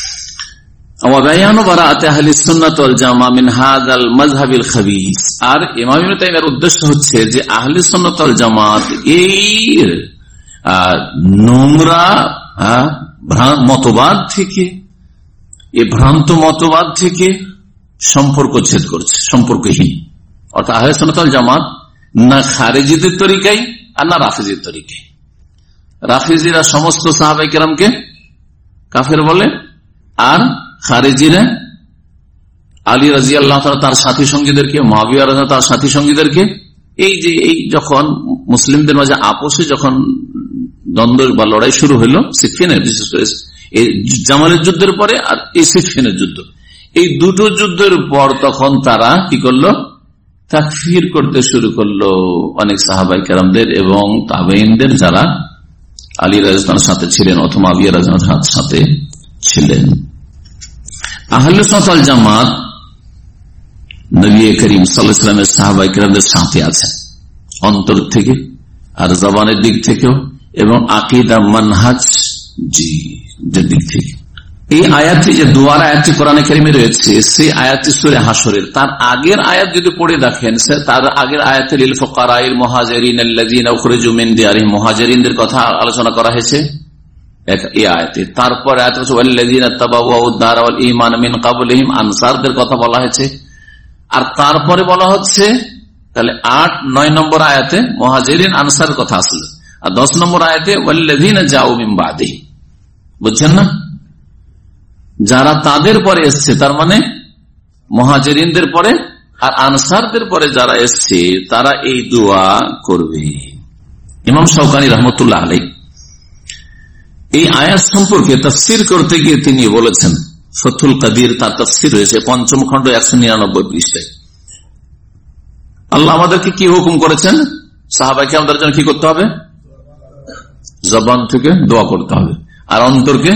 [SPEAKER 3] আর ইমাম ইবনে তাইমিয়ার উদ্দেশ্য হচ্ছে যে আহলে সুন্নাত ওয়াল জামাত এই নোংরা হ্যাঁ মতবাদ থেকে, এই ভ্রান্ত মতবাদ থেকে সম্পর্ক ছেদ করছে, সম্পর্কহীন। অর্থাৎ আহলে সুন্নাত ওয়াল জামাত না খারেজিদের তরিকায় আর না রাফিজির তরিকায়। রাফিজিরা সমস্ত সাহাবায়ে কেরামকে কাফের বলে, আর খারেজিরা আলী রাদিয়াল্লাহু তাআলা তার সাথী সঙ্গীদেরকে, মুআবিয়া রাদিয়াল্লাহু তার সাথী সঙ্গীদেরকে, এই যে এই যখন মুসলিমদের মাঝে আপোষে যখন দ্বন্দ্ব বা লড়াই শুরু হলো সিফিনের, বিশেষ করে এই জামালের যুদ্ধের পরে আর এই সিফিনের যুদ্ধ, এই দুটো যুদ্ধের পর তখন তারা কি করলো, তাকফির করতে শুরু করলো অনেক সাহাবায়ে কেরামদের এবং তাবেঈনদের যারা আলী রাদিয়াল্লাহু তাআলার সাথে ছিলেন অথবা মুআবিয়া রাদিয়াল্লাহু তাআলার সাথে ছিলেন। আহলে সুন্নাত ওয়াল জামাত নবী করিম সাল্লাল্লাহু আলাইহি ওয়াসাল্লামের সাহাবায়ে কেরামদের সাথে আছেন অন্তর থেকে আর জবানের দিক থেকেও এবং আকীদা মানহাজ জি দিক থেকে। এই আয়াতটি যে দুয়ার আয়াতটি কোরআনে কারিমে রয়েছে, সেই আয়াতটি সূরা হাশরের, তার আগের আয়াত যদি পড়ে দেখেন, তার আগের আয়াতে লিল ফুকারাইল মুহাজিরিন আল্লাযীনা উখরিজু মিন দিয়ারিহিম, মুহাজিরিনদের কথা আলোচনা করা হয়েছে এই আয়াতে। তারপর আয়াত হচ্ছে ওয়াল্লাযীনা তাবাওয়াউদ দার ওয়াল ঈমান মিন ক্বাবলিহিম, আনসারদের কথা বলা হয়েছে। আর তারপরে বলা হচ্ছে তাহলে আট নয় নম্বর আয়াতে মুহাজিরিন আনসার কথা আসলে, আর দশ নম্বর আয়াতে ওয়াল্লাযীনা জাউ মিন বাদিহিম। বুঝছেন না, যারা তাদের পরে এসছে, তার মানে মুহাজিরিনদের পরে আর আনসারদের পরে যারা এসছে তারা এই দোয়া করবে। ইমাম শাওকানী রহমতুল্লাহ আলাইহি এই আয়াত সম্পর্কে তাফসীর করতে গিয়ে তিনি বলেছেন, ফতুল কাদির তার তাফসীর রয়েছে পঞ্চম খণ্ড একশো নিরানব্বই পৃষ্ঠায়, আল্লাহ আমাদেরকে কি হুকুম করেছেন, সাহাবায়ে কেরামদের জন্য কি করতে হবে, জবান থেকে দোয়া করতে হবে আর অন্তরকে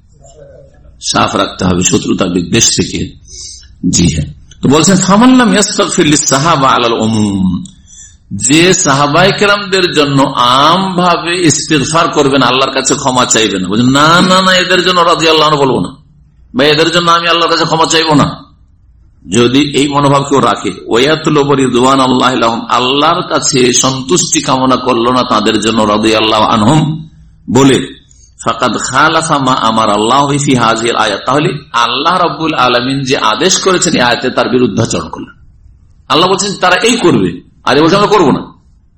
[SPEAKER 3] সাফ রাখতে হবে শত্রুতা বিদ্বেষ থেকে। জি হ্যাঁ, তো বলছেন ফামাল্লাম ইস্তাগফির লিস-সাহাবা আলাল উমুম, যে সাহাবায়ে কেরামদের জন্য আম ভাবে ইস্তিগফার করবেন, আল্লাহর কাছে ক্ষমা চাইবেন, না না না এদের জন্য রাদিয়াল্লাহু আনহু বলবো না, বা এদের জন্য আমি আল্লাহর কাছে ক্ষমা চাইবো না, যদি এই মনোভাব কেউ রাখে, ওয়ায়াতুলু রিদওয়ানুল্লাহি লাহুম, আল্লাহর কাছে সন্তুষ্টি কামনা করলো না তাদের জন্য রাদিয়াল্লাহু আনহুম বলে, ফাকাদ খালাফা মা আমার আল্লাহ ফি হাযিহিল আয়াত, তাহলে আল্লাহ রাব্বুল আলামিন যে আদেশ করেছেন এই আয়াতে তার বিরুদ্ধাচরণ করলেন। আল্লাহ বলছেন তারা এই করবে, আর বলছে আমরা করবো না।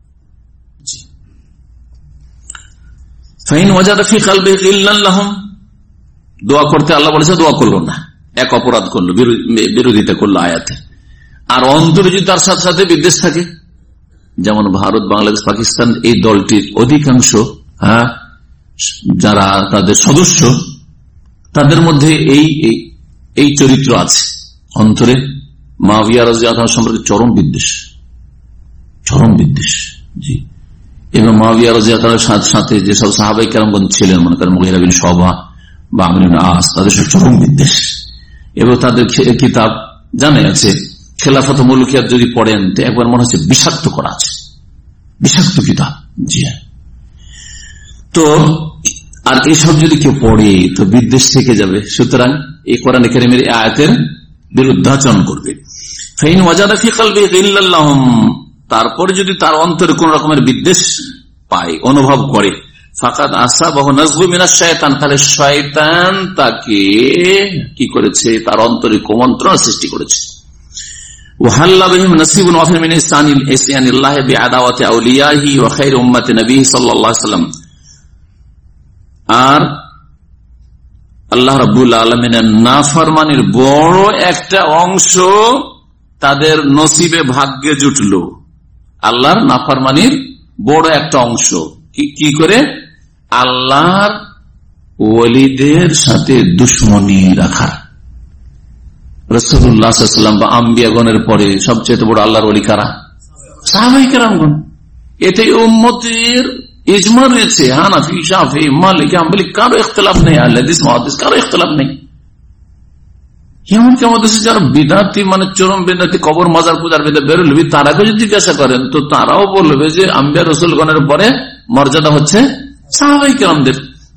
[SPEAKER 3] ফাইন ওয়াজাদা ফি কলবিহি গিল্লান লাহুম, দোয়া করতে আল্লাহ বলেছে দোয়া করলো না, এক অপরাধ করলো, বিরোধিতা করলো আয়াতে। আর অন্তরে যদি তার সাথে সাথে বিদ্বেষ থাকে, যেমন ভারত, বাংলাদেশ, পাকিস্তান এই দলটির অধিকাংশ হ্যাঁ যারা তাদের সদস্য, তাদের মধ্যে এই এই চরিত্র আছে, অন্তরে মুআবিয়া রাদিয়াল্লাহু আনহু সম্পর্কে চরম বিদ্বেষ, চরম বিদ্বেষ। জি, এবং মুআবিয়া রাদিয়াল্লাহু আনহুর সাথে সাথে যেসব সাহাবায়ে কেরামগণ ছিলেন, মনে করেন মুগীরা বিন শুবা বা আমর ইবনে আস, তাদের সাথে চরম বিদ্বেষ। এবং তাদের কিতাব জানা আছে, খেলাফত মুলকিয়াত যদি পড়েন তো একবার মনে হচ্ছে বিষাক্ত করা আছে, বিষাক্ত কিতাব। জি, তো আর এসব যদি কেউ পড়ে তো বিদ্বেষ থেকে যাবে, সুতরাং এই কোরআন কারীমের আয়াতের বিরুদ্ধাচরণ করবে। ফাইন ওয়াজাদা ফি কলবিহি গিল্লান লাহুম, তারপর যদি তার অন্তরে কোন রকমের বিদ্বেষ পায়, অনুভব করে, ফাকাদ আসাবাহু নাযগু মিনাশ শায়তান, তাহলে শয়তান তাকে কি করেছে, তার অন্তরে কুমন্ত্রণা সৃষ্টি করেছে। ওয়াহাল্লা বিহিম নাসিবুন ওয়াফির মিন ইসানিল ইসয়ানিল্লাহি বিআদাওয়াতি আউলিয়াহি ওয়া খায়রি উম্মতি নবিহি সাল্লাল্লাহু আলাইহি ওয়াসাল্লাম, আর আল্লাহ রাব্বুল আলামিনের নাফরমানির বড় একটা অংশ তাদের নসিবে ভাগ্যে জুটলো। আল্লাহর নাফরমানির বড় একটা অংশ কি করে, আল্লাহর ওলিদের সাথে দুশ্মনী রাখা। রাসূলুল্লাহ সাল্লাল্লাহু আলাইহি ওয়াসাল্লাম বা আম্বিয়াগণের পরে সবচেয়ে বড় আল্লাহর ওলি কারা? সাহাবায়ে কেরামগণ। এতে উম্মতের ইজমা রয়েছে, হানাফি, শাফি, মালিকি, হাম্বলি, কারো ইখতিলাফ নেই, আহলে হাদিস, মুহাদ্দিস কারো ইখতিলাফ নেই। এমনকি আমাদের যারা বিদআতি মানে চরম বিদআতি কবর মাজার পূজার বিদআত বেরোলবি, তারাকে যদি জিজ্ঞাসা করেন তো তারাও বলবে যে আম্বিয়া রাসূলগণের পরে মর্যাদা হচ্ছে সাহাবায়ে কেরামদের।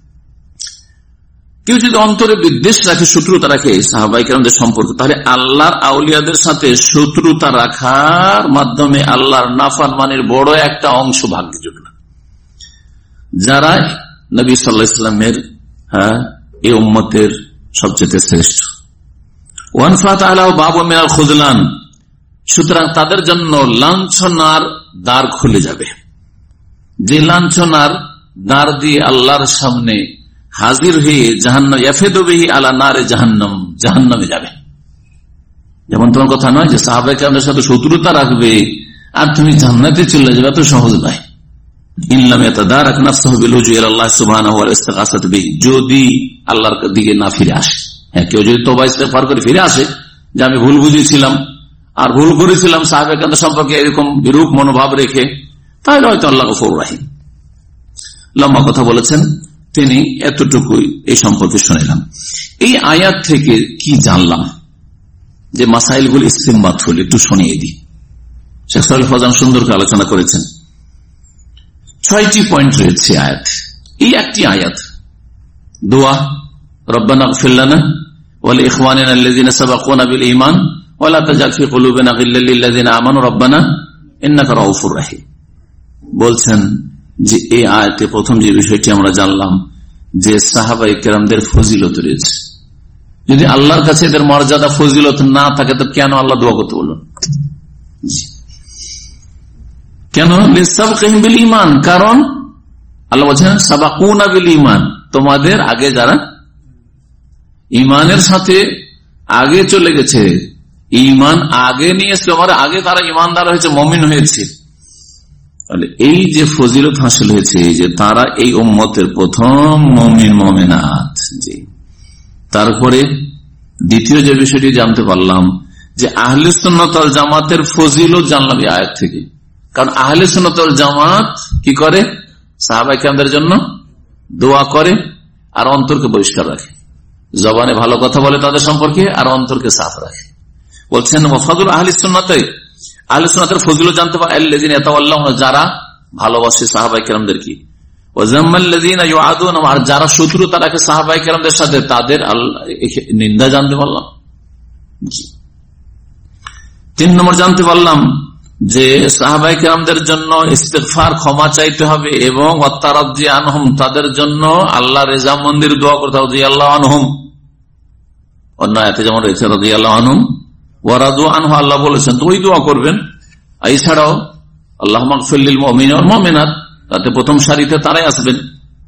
[SPEAKER 3] কেউ যদি অন্তরে বিদ্বেষ রাখে, শত্রুতা রাখে সাহাবায়ে কেরামদের সম্পর্ক, তাহলে আল্লাহর আউলিয়াদের সাথে শত্রুতা রাখার মাধ্যমে আল্লাহর নাফরমানির বড় একটা অংশ ভাগ্যে জুটল। যারা নবী সাল্লাল্লাহু আলাইহি ওয়াসাল্লামের হ্যাঁ এই উম্মতের সবচেয়ে শ্রেষ্ঠ। ওয়ানফাত আলাহ বাবু মিনাল খুযলান, সুতরাং তাদের জন্য লাঞ্ছনার দ্বার খুলে যাবে। যে লাঞ্ছনার দ্বার দিয়ে আল্লাহর সামনে হাজির হয়ে জাহান্নাম ইয়াফিদু বিহি আলা নারে জাহান্নাম, জাহান্নামে যাবে। যেমন তোমার কথা নয় যে সাহাবায়ে কেরামের সাথে শত্রুতা রাখবে আর তুমি জান্নাতে চলে যাবে, এত সহজ নয়। ইল্লাম ইয়াতাদারাক নাফসুহু বিল রুজু ইলা আল্লাহ সুবহানাহু ওয়া ইস্তিগাসাতু বিহি, যদি আল্লাহর দিকে না ফিরে আসে। হ্যাঁ, কেউ যদি তওবা ইস্তেগফার করে ফিরে আসে যে আমি ভুল বুঝেছিলাম আর ভুল করেছিলাম সাহাবায়ে কেরাম সম্পর্কে এরকম বিরূপ মনোভাব রেখে, তাহলে হয়তো আল্লাহ গফুর রাহিম। লম্বা কথা বলেছেন তিনি, এতটুকুই এই সম্পর্কে শুনলাম। এই আয়াত থেকে কি জানলাম যে মাসাইলগুলো ইস্তিমবাত হল, একটু শুনিয়ে দিই। শেখ সালেহ ফৌজান সুন্দর করে আলোচনা করেছেন। ছয়টি পয়েন্ট রয়েছে আয়াত। এই একটি আয়াত দোয়া, রব্বানা ইগফির লানা ওয়া লিইখওয়ানিনা আল্লাযীনা সাবাকুনা বিল ঈমান ওয়া লা তাজআল ফি কুলুবিনা গিল্লাল লিল্লাযীনা আমানু রব্বানা ইন্নাকা রাউফুর রাহিম। বলছেন যে এই আয়াতে প্রথম যে বিষয়টি আমরা জানলাম যে সাহাবায়ে কেরামদের ফজিলত রয়েছে। যদি আল্লাহর কাছে এদের মর্যাদা ফজিলত না থাকে তো কেন আল্লাহ দোয়া করতে বললেন? কেন? লিসাবকিহিম বিল ঈমান, কারণ আল্লাহ বলছেন সাবাকুনা বিল ঈমান, তোমাদের আগে যারা ঈমানের সাথে আগে চলে গেছে, ঈমান আগে নিয়ে এসে আমার আগে তারা ঈমানদার হয়েছে, মুমিন হয়েছে। তাহলে এই যে ফজিলত হাসিল হয়েছে যে তারা এই উম্মতের প্রথম মুমিন মুমিনাত। জি, তারপরে দ্বিতীয় যে বিষয়টি জানতে পারলাম যে আহলে সুন্নাত ওয়াল জামাতের ফজিলত জানলাম এই আয়াত থেকে। কারণ আহলে সুন্নাত ওয়াল জামাত কি করে? সাহাবায়ে কেরামদের জন্য দোয়া করে আর অন্তরকে পরিষ্কার রাখে, জবানে ভালো কথা বলে তাদের সম্পর্কে আর অন্তরকে সাফ রাখে। বলছেন ওয়াফাদুল আহলে সুন্নাত, আহলে সুন্নাতের ফজিলত জানতে পারে আল্লাযীনা ইয়াতাওয়াল্লাউনা, যারা ভালোবাসে সাহাবায়ে কেরামদেরকে, ওয়া যাম্মাল্লাযীনা ইউআদুনা, আর যারা শত্রুতা রাখে সাহাবায়ে কেরামদের সাথে তাদের নিন্দা জানতে পারলাম। তিন নম্বর জানতে পারলাম যে সাহাবায়ে কেরামদের জন্য ইস্তিগফার, ক্ষমা চাইতে হবে এবং ওয়াতারাজ্জি আনহুম, তাদের জন্য আল্লাহ রেজামন্দির দোয়া করতে হবে। রাদিয়াল্লাহু আনহুম, অন্য আয়াতে যেমন রয়েছে রাদিয়াল্লাহু আনহুম ওয়া রাদু আনহু, আল্লাহ বলেছেন তো ওই দোয়া করবেন। এছাড়াও আল্লাহুম্মা ইগফির লিল মুমিনিনা ওয়াল মুমিনাত, তাতে প্রথম সারিতে তারাই আসবেন।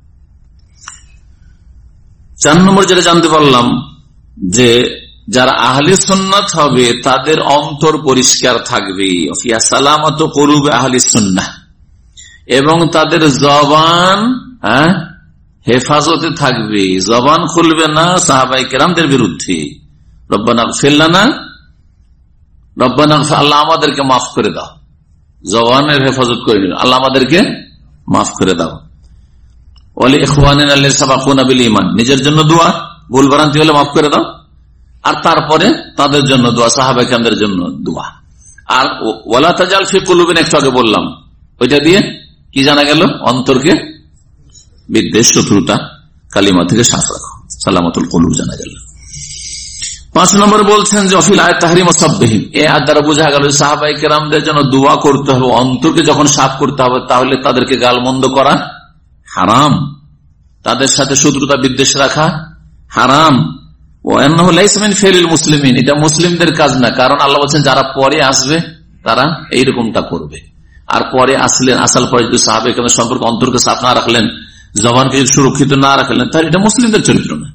[SPEAKER 3] চার নম্বর যেটা জানতে পারলাম যে যারা আহলে সুন্নাত হবে তাদের অন্তর পরিষ্কার থাকবে, ফিয়া সালামাতু কুলুবি আহলি সুন্নাহ, এবং তাদের জবান হ্যাঁ হেফাজতে থাকবে, জবান খুলবে না সাহাবায়ে কেরামদের বিরুদ্ধে। রব্বানা ইগফির লানা, রব্বানা আল্লাহ আমাদেরকে মাফ করে দাও, জবানের হেফাজত করে নিল, আল্লাহ আমাদেরকে মাফ করে দাও। ওয়া লিইখওয়ানিনা আল্লাযীনা সাবাকুনা বিল ঈমান, নিজের জন্য দোয়া, ভুল ভ্রান্তি হলে মাফ করে দাও, আর তারপরে তাদের জন্য দোয়া, সাহাবায়ে কেরামদের জন্য দোয়া। আর ওয়ালা তাজাল ফি কুলুবিনা, একটু আগে বললাম, ওইটা দিয়ে কি জানা গেল? অন্তরকে বিদ্বেষ, শত্রুতা, কালিমা থেকে সাফ রাখো, সালামাতুল কুলুব জানা গেল। পাঁচ নম্বর বলছেন যে অফিল আয়াত তাহরিম সাব্বিহিম, এই আয়াত দ্বারা বোঝা গেল সাহাবায়ে কেরামদের জন্য দোয়া করতে হবে, অন্তরকে যখন সাফ করতে হবে তাহলে তাদেরকে গালমন্দ করা হারাম, তাদের সাথে শত্রুতা বিদ্বেষ রাখা হারাম। ওয়ান্নাহু লাইসা মিন ফিলিল মুসলিমিন, এটা মুসলিমদের কাজ না, কারণ আল্লাহ বলেন যারা পরে আসবে তারা এইরকমটা করবে। আর পরে আসলেন, আসার পরে যদি সাহাবায়ে কেরাম সম্পর্কে অন্তরকে সাফ না রাখলেন, জবানকে সুরক্ষিত না রাখলেন, তাহলে এটা মুসলিমদের চরিত্র না।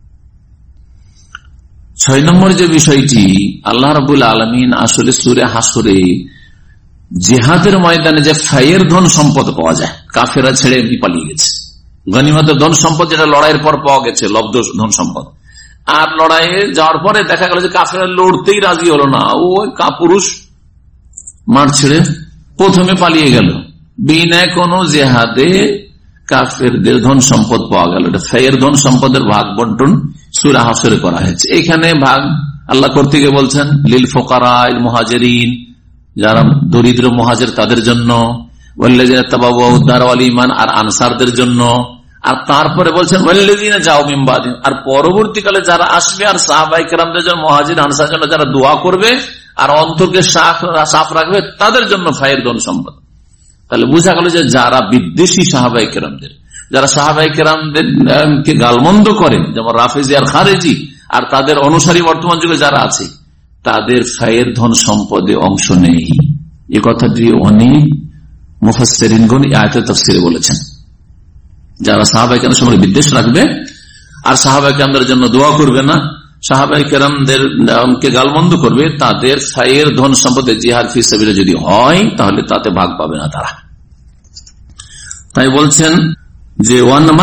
[SPEAKER 3] ছয় নম্বর যে বিষয়টি, আল্লাহ রাব্বুল আলামিন আসলে সূরা হাসরে জিহাদের ময়দানে যে ফায়ের ধন সম্পদ পাওয়া যায়, কাফেরা ছেড়ে এমনি পালিয়ে গেছে, গনিমতের ধন সম্পদ যেটা লড়াইয়ের পর পাওয়া গেছে, লব্ধ ধন সম্পদ, আর লড়াইয়ে যাওয়ার পরে দেখা গেল যে কাফেরা লড়তেই রাজি হলো না, ও কাপুরুষ মাঠ ছেড়ে প্রথমে পালিয়ে গেল, বিনা কোনো জেহাদে কাফেরদের ধন সম্পদ পাওয়া গেল। এটা ফায়ের ধন সম্পদের ভাগ বন্টন সূরা হাসরে করা হয়েছে। এখানে ভাগ আল্লাহ করতে গিয়ে বলছেন লিল ফুকারাইল মুহাজিরিন, যারা দরিদ্র মুহাজির তাদের জন্য, ওয়াল্লাযিনা তাবাওয়াউ দার ওয়াল ঈমান, আর আনসারদের জন্য, আর তারপরে বলছেন ওয়াল্লাযিনা জাউ মিন বাদিন, আর পরবর্তীকালে যারা আসবে আর সাহাবায়ে কেরামদের জন্য, মুহাজির আনসারদের জন্য যারা দোয়া করবে আর অন্তরকে সাফ রাখবে তাদের জন্য ফায়ের ধন সম্পদ। তাহলে বোঝা গেল যে যারা বিদ্বেষী সাহাবায়ে কেরামদের, যারা সাহাবায়ে কেরামদেরকে গালমন্দ করেন, যেমন রাফেজি আর খারেজি আর তাদের অনুসারী বর্তমান যুগে যারা আছে, তাদের ফায়ের ধন সম্পদে অংশ নেই। এই কথাটি অনেক মুফাসসিরিনগণ আয়াতের তাফসীরে বলেছেন। যারা সাহাবায়ে কেরাম সম্পর্কে বিদ্বেষ রাখবে আর সাহাবায়ে কেরামদের জন্য দোয়া করবে না, সাহাবায়ে কেরামদেরকে গালমন্দ করবে, তাদের ফায়ের ধন সম্পদে জিহাদ ফি সাবিলিল্লাহ যদি হয় তাহলে তাতে ভাগ পাবে না তারা। তাই বলছেন যে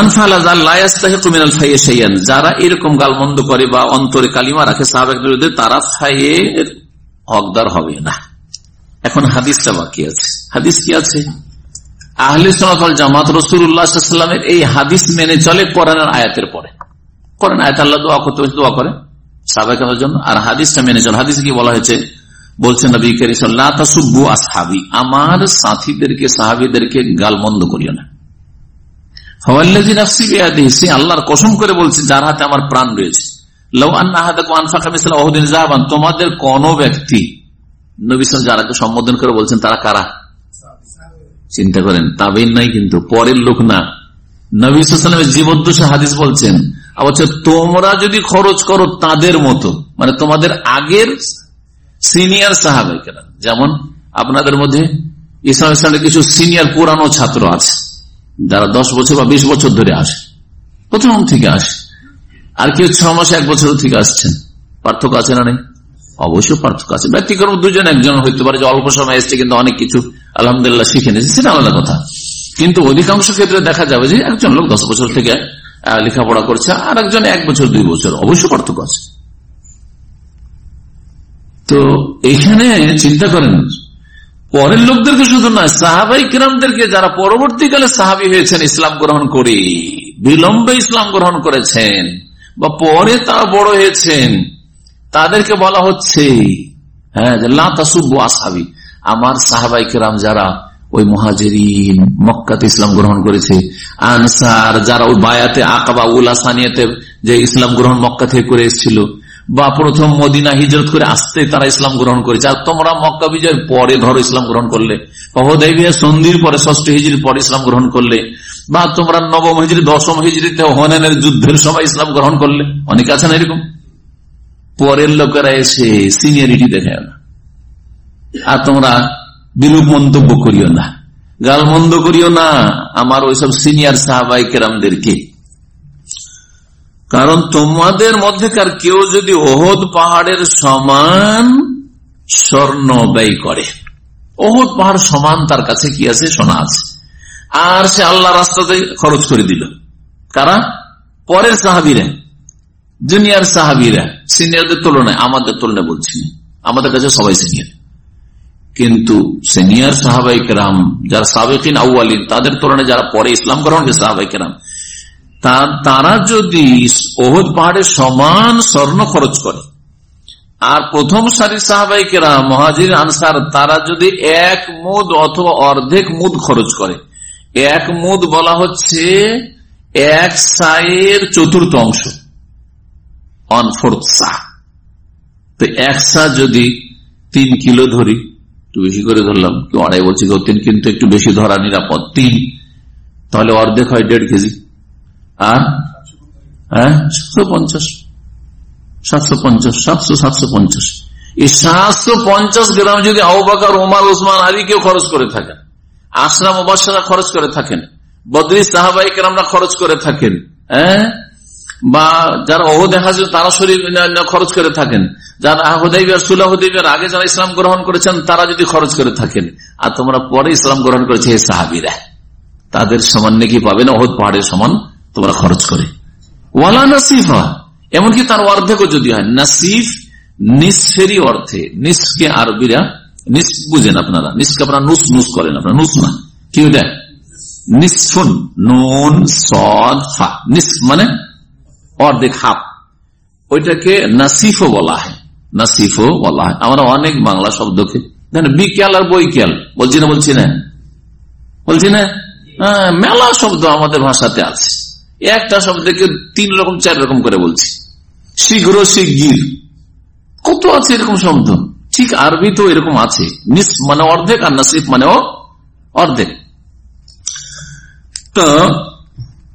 [SPEAKER 3] যারা এরকম গালমন্দ করে বা অন্তরে কালিমা রাখে সাহাবায়ে বিরুদ্ধে, তারা ফায়ের হকদার হবে না। এখন হাদিসটা বাকি আছে। হাদিস কি আছে? আহলে সুন্নাত ওয়াল জামাত রাসূলুল্লাহ সাল্লাল্লাহু আলাইহি ওয়াসাল্লামের এই হাদিস মেনে চলে কোরআনের আয়াতের পরে। কোরআন আয়াত আল্লাহ দোয়া করতে দোয়া করে সাহাবায়ে কেরামের জন্য, আর হাদিসটা মেনে চলে। হাদিসে কি বলা হয়েছে? বলছেন নবী কারীম সাল্লাল্লাহু আলাইহি ওয়াসাল্লাম, লা তাসুব্বু আসহাবি, আমার সাথীদেরকে সাহাবীদেরকে গালমন্দ করিও না। ফাওয়াল্লাযী নাফসি বিয়াদিহি, সে আল্লাহর কসম করে বলছে যার হাতে আমার প্রাণ রয়েছে, লাউ আন্না আহাদাকুম আনফাকা মিসলা উহুদিন যাহাবান, তোমাদের কোন ব্যক্তি, নবী সাল্লাল্লাহু আলাইহি ওয়াসাল্লাম যারাকে সম্বোধন করে বলছেন তারা কারা? চিন্তা করেন, তাবেঈন নাই কিন্তু, পরের লোক না, নবী সাল্লাল্লাহু আলাইহি ওয়াসাল্লামের জীবদ্দশা হাদিস বলছেন। আচ্ছা, তোমরা যদি খরচ করো তাদের মতো, মানে তোমাদের আগের সিনিয়র সাহাবায়ে কেরাম, যেমন আপনাদের মধ্যে ইসলাম ইসলামের কিছু সিনিয়র পুরানো ছাত্র আছে যারা দশ বছর বা বিশ বছর ধরে আসে, প্রথম থেকে আসে, আর কেউ ছ মাস এক বছর থেকে আসছেন। পার্থক্য আছে না? নেই? অবশ্যই পার্থক্য আছে। ব্যক্তিক্রম দুজন একজন হইতে পারে যে অল্প সময় এসছে কিন্তু অনেক কিছু আলহামদুলিল্লাহ শিখে নিয়েছে, সেটা আলাদা কথা। কিন্তু অধিকাংশ ক্ষেত্রে দেখা যাবে যে একজন লোক দশ বছর থেকে লেখাপড়া করছে আর একজন এক বছর দুই বছর, অবশ্যই পার্থক্য আছে। তো এখানে চিন্তা করেন, পরের লোকদেরকে শুধু নয়, সাহাবাই কিরামদেরকে যারা পরবর্তীকালে সাহাবী হয়েছেন ইসলাম গ্রহণ করে, বিলম্বে ইসলাম গ্রহণ করেছেন বা পরে তারা বড় হয়েছেন, তাদেরকে বলা হচ্ছে হ্যাঁ লা তাসুব্বু আসহাবি, আমার সাহাবাই কিরাম যারা ওই মুহাজিরিন মক্কাতে ইসলাম গ্রহণ করেছে, আনসার যারা ওই বায়াতে আকাবা উলা সানিয়াতে যে ইসলাম গ্রহণ মক্কা থেকে করে এসেছিল, বা প্রথম মদিনা হিজরত করে আসতে তারা ইসলাম গ্রহণ করেছে, আর তোমরা মক্কা বিজয়ের পরে ধরো ইসলাম গ্রহণ করলে, হুদায়বিয়া সন্ধির পরে ষষ্ঠ হিজরির পরে ইসলাম গ্রহণ করলে, বা তোমরা নবম হিজরি দশম হিজরিতে হুনাইনের যুদ্ধের সময় ইসলাম গ্রহণ করলে। অনেকে আছেন এরকম, পরের লোকেরা এসে সিনিয়রিটি দেখায় না। আর তোমরা বিরূপ মন্তব্য করিও না, গালমন্দ করিও না আমার ওইসব সিনিয়র সাহাবায়ে কেরামদেরকে, কারণ তোমাদের মধ্যেকার কেউ যদি ওহদ পাহাড়ের সমান স্বর্ণ ব্যয় করে, ওহদ পাহাড় সমান তার কাছে কি আছে? সোনা আছে, আর সে আল্লাহ রাস্তাতে খরচ করে দিল। কারা? পরের সাহাবীরা, জুনিয়র সাহাবীরা, সিনিয়রদের তুলনায়, আমাদের তুলনায় বলছি, আমাদের কাছে সবাই সিনিয়র, কিন্তু সিনিয়র সাহাবায়ে কেরাম যারা সাবেকিন আউয়ালিন, তাদের তুলনায় যারা পরে ইসলাম গ্রহণ করে সাহাবায়ে কেরাম, তারা যদি ওহদ পাহাড়ের সমান স্বর্ণ খরচ করে, আর প্রথম সারির সাহাবায়ে কেরাম মুহাজির আনসার তারা যদি এক মুদ অথবা অর্ধেক মুদ খরচ করে, এক মুদ বলা হচ্ছে এক সায়ের চতুর্থ অংশ, ওয়ান ফোর্থ সা। তো এক সা যদি তিন কিলো ধরি, একটু বেশি করে ধরলাম, কেউ আড়াই বলছি, কেউ তিন, কিন্তু একটু বেশি ধরা নিরাপদ, তিন, তাহলে অর্ধেক হয় দেড় কেজি, আর হ্যাঁ সাতশো পঞ্চাশ সাতশো পঞ্চাশ সাতশো সাতশো পঞ্চাশ এই সাতশো পঞ্চাশ গ্রাম যদি আবু বকর, ওমর, ওসমান, আলী কেউ খরচ করে থাকেন, আশরা মুবাশশারা খরচ করে থাকেন, বদরি সাহাবায়ে কেরামরা খরচ করে থাকেন, হ্যাঁ, বা যারা ওহদে হাজির তারা শরীর খরচ করে থাকেন, যারা হুদায়বিয়ার সুলহ হুদায়বিয়ার আগে যারা ইসলাম গ্রহণ করেছেন তারা যদি খরচ করে থাকেন, আর তোমরা পরে ইসলাম গ্রহণ করেছে এই সাহাবীরা, তাদের সমান নাকি পাবে না ওহদ পাহাড়ের সমান তোমরা খরচ করে। ওয়ালা নাসিফা, এমনকি তার অর্ধেকও যদি হয়। নাসিফ নিসফেরই অর্থে, নিসকে আরবিরা নিস বুঝেন আপনারা, নিসকে আপনারা নুস নুস করেন, আপনারা নুস না কি ওটা নিসফুন, নুন সদ ফা, নিস মানে অর্ধেক, হাফ, ওইটাকে নাসিফও বলা হয়, নাসিফও বলা হয়। আমরা অনেক বাংলা শব্দকে বিকেল আর বৈকেল বলছি না, বলছি না বলছি না হ্যাঁ, মেলা শব্দ আমাদের ভাষাতে আছে, একটা শব্দকে তিন রকম চার রকম করে বলছি। শীঘ্র, শিগগির, কত আছে এরকম শব্দ, ঠিক আরবি তো এরকম আছে। নিস মানে অর্ধেক আর নাসিফ মানেও অর্ধেক। তো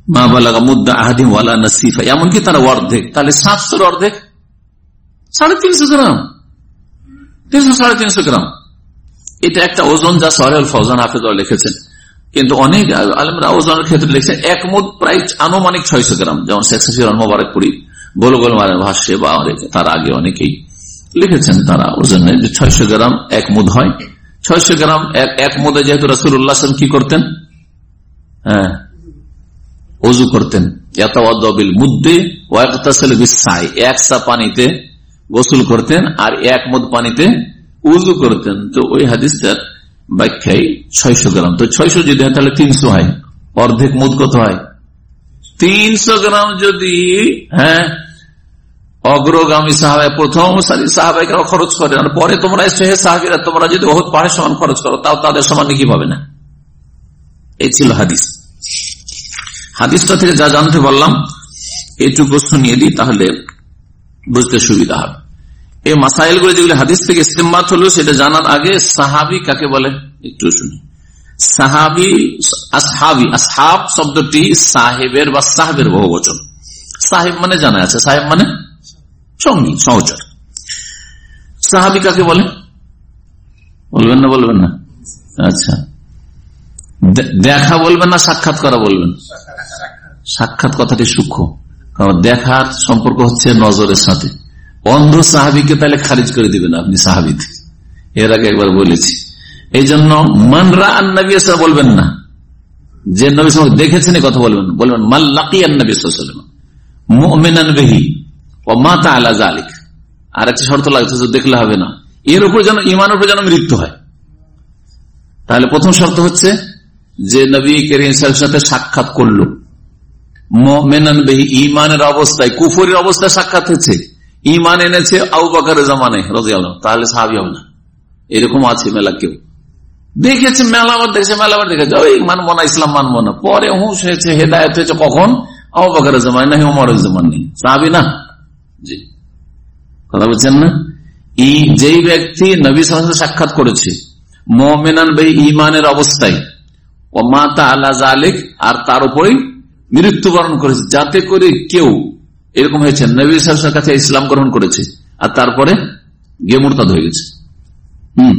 [SPEAKER 3] মা বালাগা মুদ্দা আহাদিম ওয়ালা নাসিফা, এমনকি তারা অর্ধেক, তাহলে সাতশোর অর্ধেক সাড়ে তিনশো গ্রাম, তিনশো সাড়ে তিনশো গ্রাম। এটা একটা ওজন যা সহরেল ফৌজান হাফেজ লিখেছেন, কিন্তু অনেক আলেমরা ওজনের ক্ষেত্রে লিখছেন এক মুদ প্রায় আনুমানিক ছয়শো গ্রাম, যেমন শেখ সফিউর মোবারকপুরি বলগোল মারের ভাষ্যে বা তার আগে অনেকেই লিখেছেন তারা ওজনে যে ছয়শো গ্রাম এক মুদ হয়। ছয়শো গ্রাম এক মুদে যেহেতু রাসূলুল্লাহ সাল্লাল্লাহু আলাইহি ওয়াসাল্লাম কি করতেন, হ্যাঁ ওযু করতেন, ইয়াতাওয়াদ্দাবিল মুদ্দে ওয়া ইয়াগতাসিলু বিস-সাই, এক সা পানিতে গোসল করতেন আর এক মুদ পানিতে উযু করতেন। তো ওই হাদিসটার ব্যাখ্যায় ছয়শো গ্রাম, তো ছয়শো যদি হয় তাহলে তিনশো হয়, অর্ধেক মুদ কত হয় তিনশো গ্রাম। যদি হ্যাঁ অগ্রগামী সাহাবায়ে প্রথম সারির সাহাবায়েরা খরচ করেন আর পরে তোমরা এসে সাহাবীরা তোমরা যদি ওহদ পাহাড়ের সমান খরচ করো তাও তাদের সমান কি পাবে না। এই ছিল হাদিস। হাদিসটা থেকে যা জানতে পারলাম এইটুকু শুনিয়ে দিই, তাহলে বুঝতে সুবিধা হবে। এই মাসাইলগুলো যেগুলো হাদিস থেকে ইস্তেমবাত হলো সেটা জানার আগে সাহাবী কাকে বলে একটু শুনি। সাহাবী আসহাবী, আসহাব শব্দটি সাহেবের বা সাহেবের বহুবচন। সাহেব মানে জানা আছে, সাহেব মানে সঙ্গী সহচর। সাহাবী কাকে বলে বলবেন না বলবেন না? আচ্ছা, দেখা বলবেন না সাক্ষাৎ করা বলবেন? সাক্ষাৎ কথাটি সূক্ষ্ম, কারণ দেখার সম্পর্ক হচ্ছে নজরের সাথে। অন্ধ সাহাবিকে তাহলে খারিজ করে দিবেন আপনি সাহাবী, এর আগে একবার বলেছি। এই জন্য মানরা আন-নবী সাল্লাল্লাহু বলবেন না, যে নবী সাল্লাল্লাহু দেখেছেন কথা বলবেন, বলবেন মান লাকিয়ান নবী সাল্লাল্লাহু আলাইহি ওয়াসাল্লাম মুমিনান বিহি ওয়া মাতা আলা যালিক। আর একটা শর্ত লাগছে, দেখলে হবে না, এর উপর যেন ঈমানের উপর যেন মৃত্যু হয়। তাহলে প্রথম শর্ত হচ্ছে যে নবী করিম সাল্লাল্লাহু আলাইহি ওয়াসাল্লামের সাথে সাক্ষাৎ করলো মুমিনান বিহি, ঈমানের অবস্থায়, কুফরের অবস্থায় সাক্ষাৎ হচ্ছে, ঈমান এনেছে আবু বকরের জামানায় রাদিয়াল্লাহু, তাহলে সাহাবী হবে না। এরকম আছে মেলা, কেউ দেখেছে মেলাবার দেখেছে মেলাবার দেখেছে ওই মানবো না, ইসলাম মানবো না, পরে হুঁশ হয়েছে, হেদায়েত হয়েছে কখন আবু বকরের জামানায়, না ওমরের জামানায়, সাহাবী না। জি কথা বলছেন না? যেই ব্যক্তি নবী সাল্লাল্লাহু আলাইহি ওয়াসাল্লাম সাক্ষাৎ করেছে মুমিনান বিহি, ঈমানের অবস্থায়, ও মাতা আলা যালিক, আর তার উপরে মৃত্যুবরণ করেছে, যাতে করে কেউ এরকম হয়েছে নবী সাল্লাল্লাহু আলাইহি ওয়াসাল্লামের কাছে ইসলাম গ্রহণ করেছে আর তারপরে গিয়ে মুরতাদ হয়ে গেছে, হম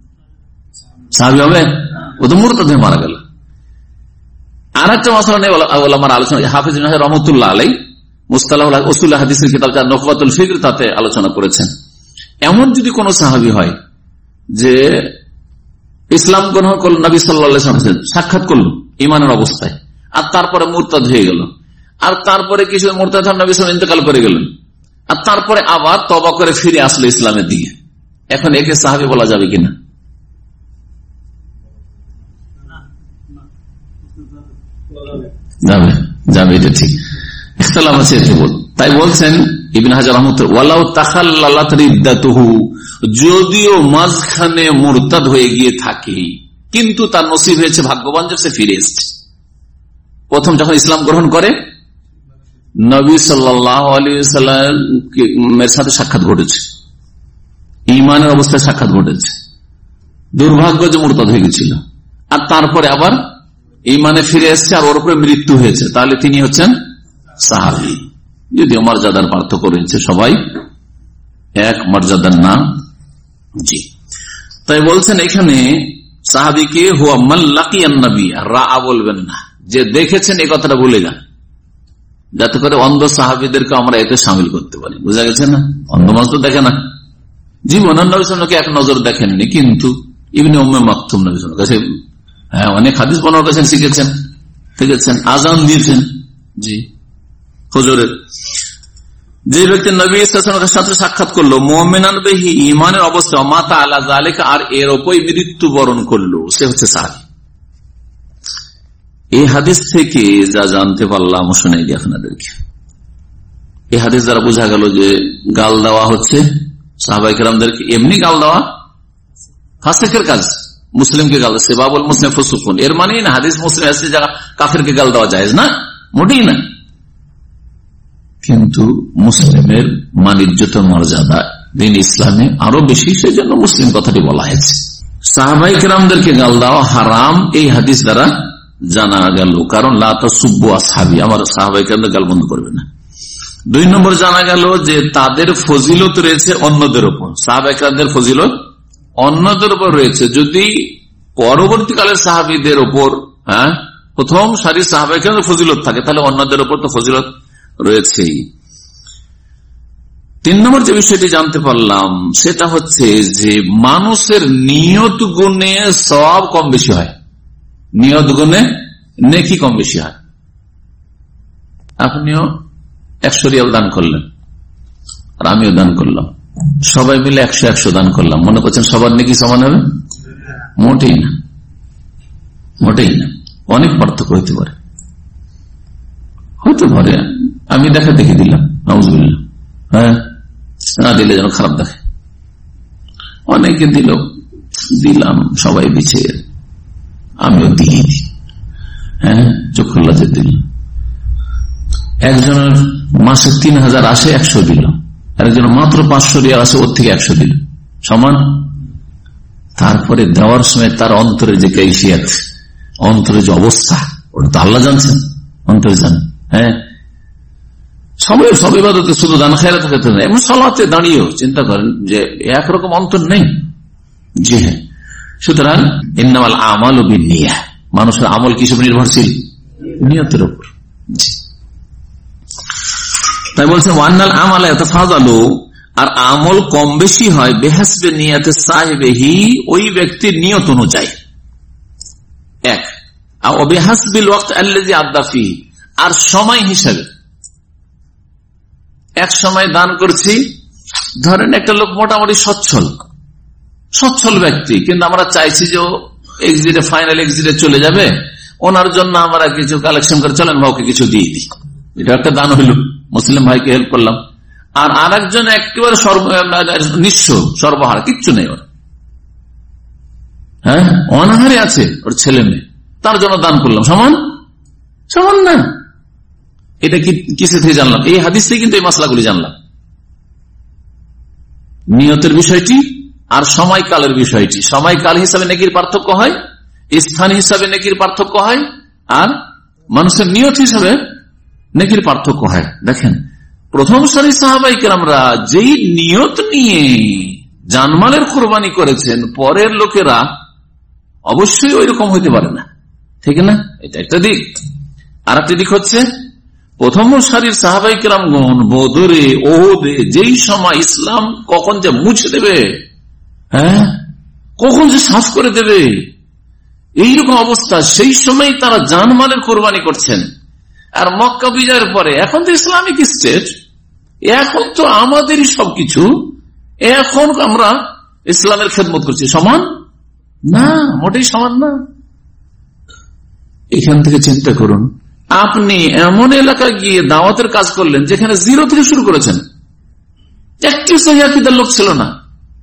[SPEAKER 3] সাহাবী হবে? ও তো মুরতাদ হয়ে মারা গেল। আর একটা মাসলা নিয়ে ওলামার আলোচনা, হাফিজ ইবনে হাজার রাহমাতুল্লাহ আলাইহি মুস্তালাহুল উসুল হাদিসের কিতাব যা নুখবাতুল ফিকর, তাতে আলোচনা করেছেন। এমন যদি কোন সাহাবী হয় যে ইসলাম গ্রহণ করল, নবী সাল্লাল্লাহু আলাইহি ওয়াসাল্লাম সাক্ষাৎ করলো ঈমানের অবস্থায়, আর তারপরে মুরতাদ হয়ে গেল, আর তারপরে কিছু মুরতাদ নবী সাল্লাল্লাহু আলাইহি ওয়াসাল্লাম ইন্তেকাল করে গেলেন, আর তারপরে আবার তওবা করে ফিরে আসলো ইসলামের দিকে, এখন একে সাহাবী বলা যাবে কিনা? যাবে যাবে, এটা ঠিক, ইখতিলাফ আছে এতে বল। তাই বলছেন ইবনে হাজার রাহমাতুল্লাহ, ওয়ালাউ তাখাল্লালাত রিদ্দাতুহু, যদিও মাঝখানে মুরতাদ হয়ে গিয়ে থাকে কিন্তু তার নসিব হয়েছে, ভাগ্যবান যে সে ফিরে এসেছে। প্রথম যখন ইসলাম গ্রহণ করে নবী সাল্লাল্লাহু আলাইহি ওয়াসাল্লামের সাথে সাক্ষাৎ ঘটেছে, ঈমানের অবস্থায় সাক্ষাৎ ঘটেছে, দুর্ভাগ্য যে মুরতাদ হয়ে গেছিল, আর তারপরে আবার ঈমানে ফিরে এসেছে আর ওর উপরে মৃত্যু হয়েছে, তাহলে তিনি হচ্ছেন সাহাবী। যদিও মর্যাদার পার্থক্য রয়েছে, সবাই এক মর্যাদার নাম। জি, তাই বলছেন এখানে সাহাবীকে হুয়া মান লাকিয়ান নবী, রা বলবেন না, যে দেখেছেন এই কথাটা বলে যান, যাতে করে অন্ধ সাহাবীদেরকে আমরা এতে সামিল করতে পারি। বুঝা গেছে না? অন্ধ মানুষ তো দেখে না, জীবন নবী সাল্লাল্লাহু এক নজর দেখেননি, কিন্তু ইবনে উম্মে মাকতুম নবী সাল্লাল্লাহু কাছে হ্যাঁ অনেক হাদিস বর্ণনা করেছেন, শিখেছেন, দেখেছেন, আজান দিয়েছেন। জি, হুজুরের যে ব্যক্তি নবী সাল্লাল্লাহু আলাইহি ওয়াসাল্লামের সাথে সাক্ষাৎ করলো মুমিনান বিহি, ঈমানের অবস্থা, মাতা আলা যালিকা, আর এর উপরই মৃত্যুবরণ করলো, সে হচ্ছে সাহাবী। এই হাদিস থেকে যা জানতে পারলাম শুনে দিই আপনাদেরকে। এই হাদিস দ্বারা বোঝা গেল যে গাল দেওয়া হচ্ছে সাহাবায়ে কেরামদেরকে, এমনি গাল দেওয়া ফাসিকের কাজ, মুসলিমকে গাল, সেবাবুল মুসলিম ফুসুকুন, এর মানে না হাদিস মুসলিম আছে যারা কাফেরকে গাল দেওয়া যায় না, মোটেই না। কিন্তু মুসলিমের মান ইজ্জত মর্যাদা দিন ইসলামে আরো বেশি, সেই জন্য মুসলিম কথাটি বলা হয়েছে। সাহাবায়ে কেরামদেরকে গাল দেওয়া হারাম এই হাদিস দ্বারা জানা গেল, কারণ লা তাসুব্বু আসহাবি, আমার সাহাবায়ে কেরামদের গালমন্দ করবে না। দুই নম্বর জানা গেল যে তাদের ফজিলত রয়েছে অন্যদের উপর, সাহাবায়ে কেরামদের ফজিলত অন্যদের উপর রয়েছে। যদি পরবর্তীকালের সাহাবীদের উপর, হ্যাঁ, প্রথম সারির সাহাবায়ে কেরামদের ফজিলত থাকে, তাহলে অন্যদের উপর তো ফজিলত রয়েছেই। তিন নম্বর যে বিষয়টি জানতে পারলাম সেটা হচ্ছে যে মানুষের নিয়ত গুণে সওয়াব কম বেশি হয়, নিয়ত গুণে নেকি কম বেশি হয়। আপনিও একশো রিয়াল দান করলেন আর আমিও দান করলাম, সবাই মিলে একশো একশো দান করলাম, মনে করছেন সবার নেকি সমান হবে? মোটেই না, মোটেই না। অনেক পার্থক্য হইতে পারে, হইতে পারে। আমি দেখা দেখে দিলাম, নাউজুবিল্লাহ, হ্যাঁ, না দিলে যেন খারাপ দেখে। অনেকে দিল, দিলাম, সবাই বিছিয়ে, আমিও দিয়ে দিই, হ্যাঁ, চক্ষু লজ্জা দিলাম। একজনের মাসে তিন হাজার আসে, একশো দিল, আর একজনের মাত্র পাঁচশো রিয়াল আসে, ওর থেকে একশো দিল, সমান। তারপরে দেওয়ার সময় তার অন্তরে যে কৈফিয়ত, অন্তরে যে অবস্থা, ওটা তো আল্লাহ জানছেন, অন্তরে জানেন। হ্যাঁ, সবাই সব ইবাদতে শুধু দান খায়রাত করতে নেই, এমন সালাতে দাঁড়িয়েও চিন্তা করেন যে একরকম অন্তর নেই। জি হ্যাঁ, সুতরাং ইন্নামাল আমালু বিন্নিয়াহ, মানুষের আমল কিসের নির্ভরশীল? নিয়তের উপর। তাই বলছে ওয়ান্নাল আমালা ইয়াতাফাযালু, আর আমল কম বেশি হয় বিহাসবে নিয়াতে সাহিবিহি, ওই ব্যক্তির নিয়ত অনুযায়ী। এক, আর বিহাসবিল ওয়াক্ত আল্লাযী আদ্দা ফীহি, আর সময় হিসাবে। এক সময় দান করছি, ধরেন একটা লোক মোটামুটি সচ্ছল সচ্ছল ব্যক্তি, কিন্তু আমরা চাইছি যে ও এক্সিটে, ফাইনাল এক্সিটে চলে যাবে, ওনার জন্য আমরা কিছু কালেকশন করে চলেন ভাইকে কিছু দিয়ে দিই, এটা একটা দান হইল, মুসলিম ভাইকে হেল্প করলাম। আর আর একজন একেবারে নিঃস্ব, সর্বহারা, কিচ্ছু নেই ওর, হ্যাঁ, অনাহারে আছে ওর ছেলে মেয়ে, তার জন্য দান করলাম, সমান সমান না। এটা কি কিসে থেকে জানলাম? এই হাদিস থেকে কিন্তু এই মাসলাগুলি জানলাম, নিয়তের বিষয়টি আর সময়কালের বিষয়টি। সময়কাল হিসাবে নেকির পার্থক্য হয়, স্থান হিসাবে নেকির পার্থক্য হয়, আর মানুষের নিয়ত হিসাবে নেকির পার্থক্য হয়। দেখেন, প্রথম সারি সাহাবায়ে কেরামরা যেই নিয়ত নিয়ে জানমালের কোরবানি করেছেন, পরের লোকেরা অবশ্যই ওই রকম হইতে পারে না, ঠিক না? এটা একটা দিক। আর একটা দিক হচ্ছে প্রথম সারির সাহাবায়ে কেরামগণ বদরে, ওহদে, যেই সময় ইসলাম কখন যে মুছে দেবে, হ্যাঁ, কখন যে সাফ করে দেবে, এইরকম অবস্থা, সেই সময় তারা জানমালের কোরবানি করছেন। আর মক্কা বিজয়ের পরে এখন তো ইসলামিক স্টেট, এখন তো আমাদেরই সবকিছু, এখন আমরা ইসলামের খেদমত করছি, সমান না, মোটেই সমান না। এখান থেকে চিন্তা করুন, আপনি এমন এলাকায় গিয়ে দাওয়াতের কাজ করলেন যেখানে জিরো থেকে শুরু করেছেন, একটি সহিহ আকীদার লোক ছিল না,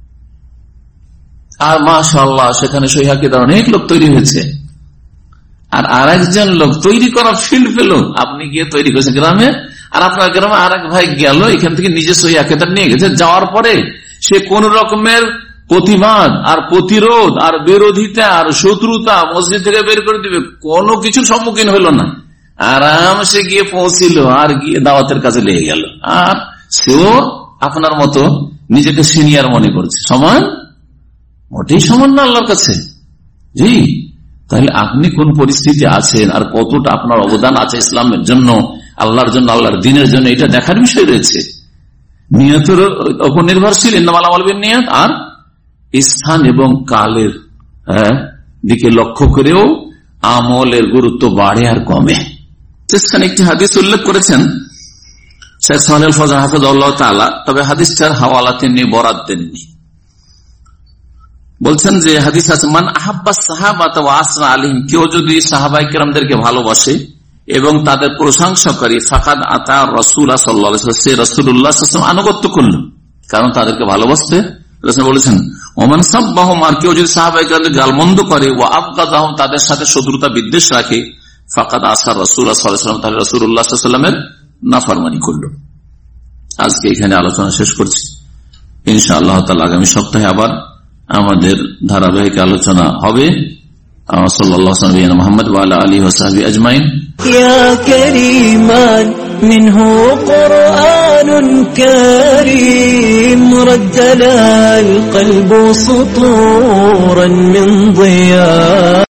[SPEAKER 3] আর মাশাআল্লাহ সেখানে সহিহ আকীদার অনেক লোক তৈরি হয়েছে। আর আরেকজন লোক তৈরি করা ফিল্ড পেল, আপনি গিয়ে তৈরি করেছেন গ্রামে, আর আপনার গ্রামে আর এক ভাই গেল, এখান থেকে নিজে সহিহ আকীদা নিয়ে গেছে। যাওয়ার পরে সে কোন রকমের প্রতিবাদ আর প্রতিরোধ আর বিরোধিতা আর শত্রুতা মসজিদ থেকে বের করে দিবে, কোনো কিছুর সম্মুখীন হইল না, আরামসে গিয়ে পৌঁছিল, আর গিয়ে দাওয়াতের কাছে লেগে গেল। আর সেও আপনার মতো নিজেকে সিনিয়র মনে করছে, সমান মোটেই সমান না আল্লাহর কাছে। জি, তাহলে আপনি কোন পরিস্থিতি আছেন আর কতটা আপনার অবদান আছে ইসলামের জন্য, আল্লাহর জন্য, আল্লাহর দিনের জন্য, এটা দেখার বিষয় রয়েছে। নিয়তের উপর নির্ভরশীল, ইন্নামাল আমালু বিন্নিয়াত, আর স্থান এবং কালের হ্যাঁ দিকে লক্ষ্য করেও আমলের গুরুত্ব বাড়ে আর কমে। সেখানে একটি হাদিস উল্লেখ করেছেন শেখ সালেহ আল ফওজান হাফিজাহুল্লাহ তাআলা, তবে হাদিসটার হাওয়ালা তিনি বরাত দেননি। বলছেন যে হাদিস আছে, মান আহাব্বা সাহাবাতা ওয়া আসরা আলাইহিম, কেউ যদি সাহাবায়ে কেরামদেরকে ভালোবাসে এবং তাদের প্রশংসা করে, ফাকাদ আতা রাসূলুল্লাহ সাল্লাল্লাহু আলাইহি ওয়াসাল্লাম, সে রাসূলুল্লাহ সাল্লাল্লাহু আলাইহি ওয়াসাল্লাম আনুগত্য করল, কারণ তাদেরকে ভালোবাসতে। রাসূল বলেছেন, ওমান সাব্বাহুম, আর কেউ যদি সাহাবায়ে কেরামদের গালমন্দ করে, ওয়া আবগাদাহুম, তাদের সাথে শত্রুতা বিদ্বেষ রাখে, ফাকাদ আসা রাসূলুল্লাহ সাল্লাল্লাহু আলাইহি ওয়াসাল্লাম, তাহলে রাসূলুল্লাহ সাল্লাল্লাহু আলাইহি ওয়াসাল্লামের নাফরমানি করল। আজকে এখানে আলোচনা শেষ করছি, ইনশাআল্লাহ তাআলা আগামী সপ্তাহে আবার আমাদের ধারাবাহিক আলোচনা হবে। সাল্লাল্লাহু আলাইহি ওয়া সাল্লাম মুহাম্মদ ওয়া আলা আলিহি ওয়া সাহবিহি আজমাইন।
[SPEAKER 4] يا كريمان منه قرآن كريم ردنا القلب سطورا من ضياء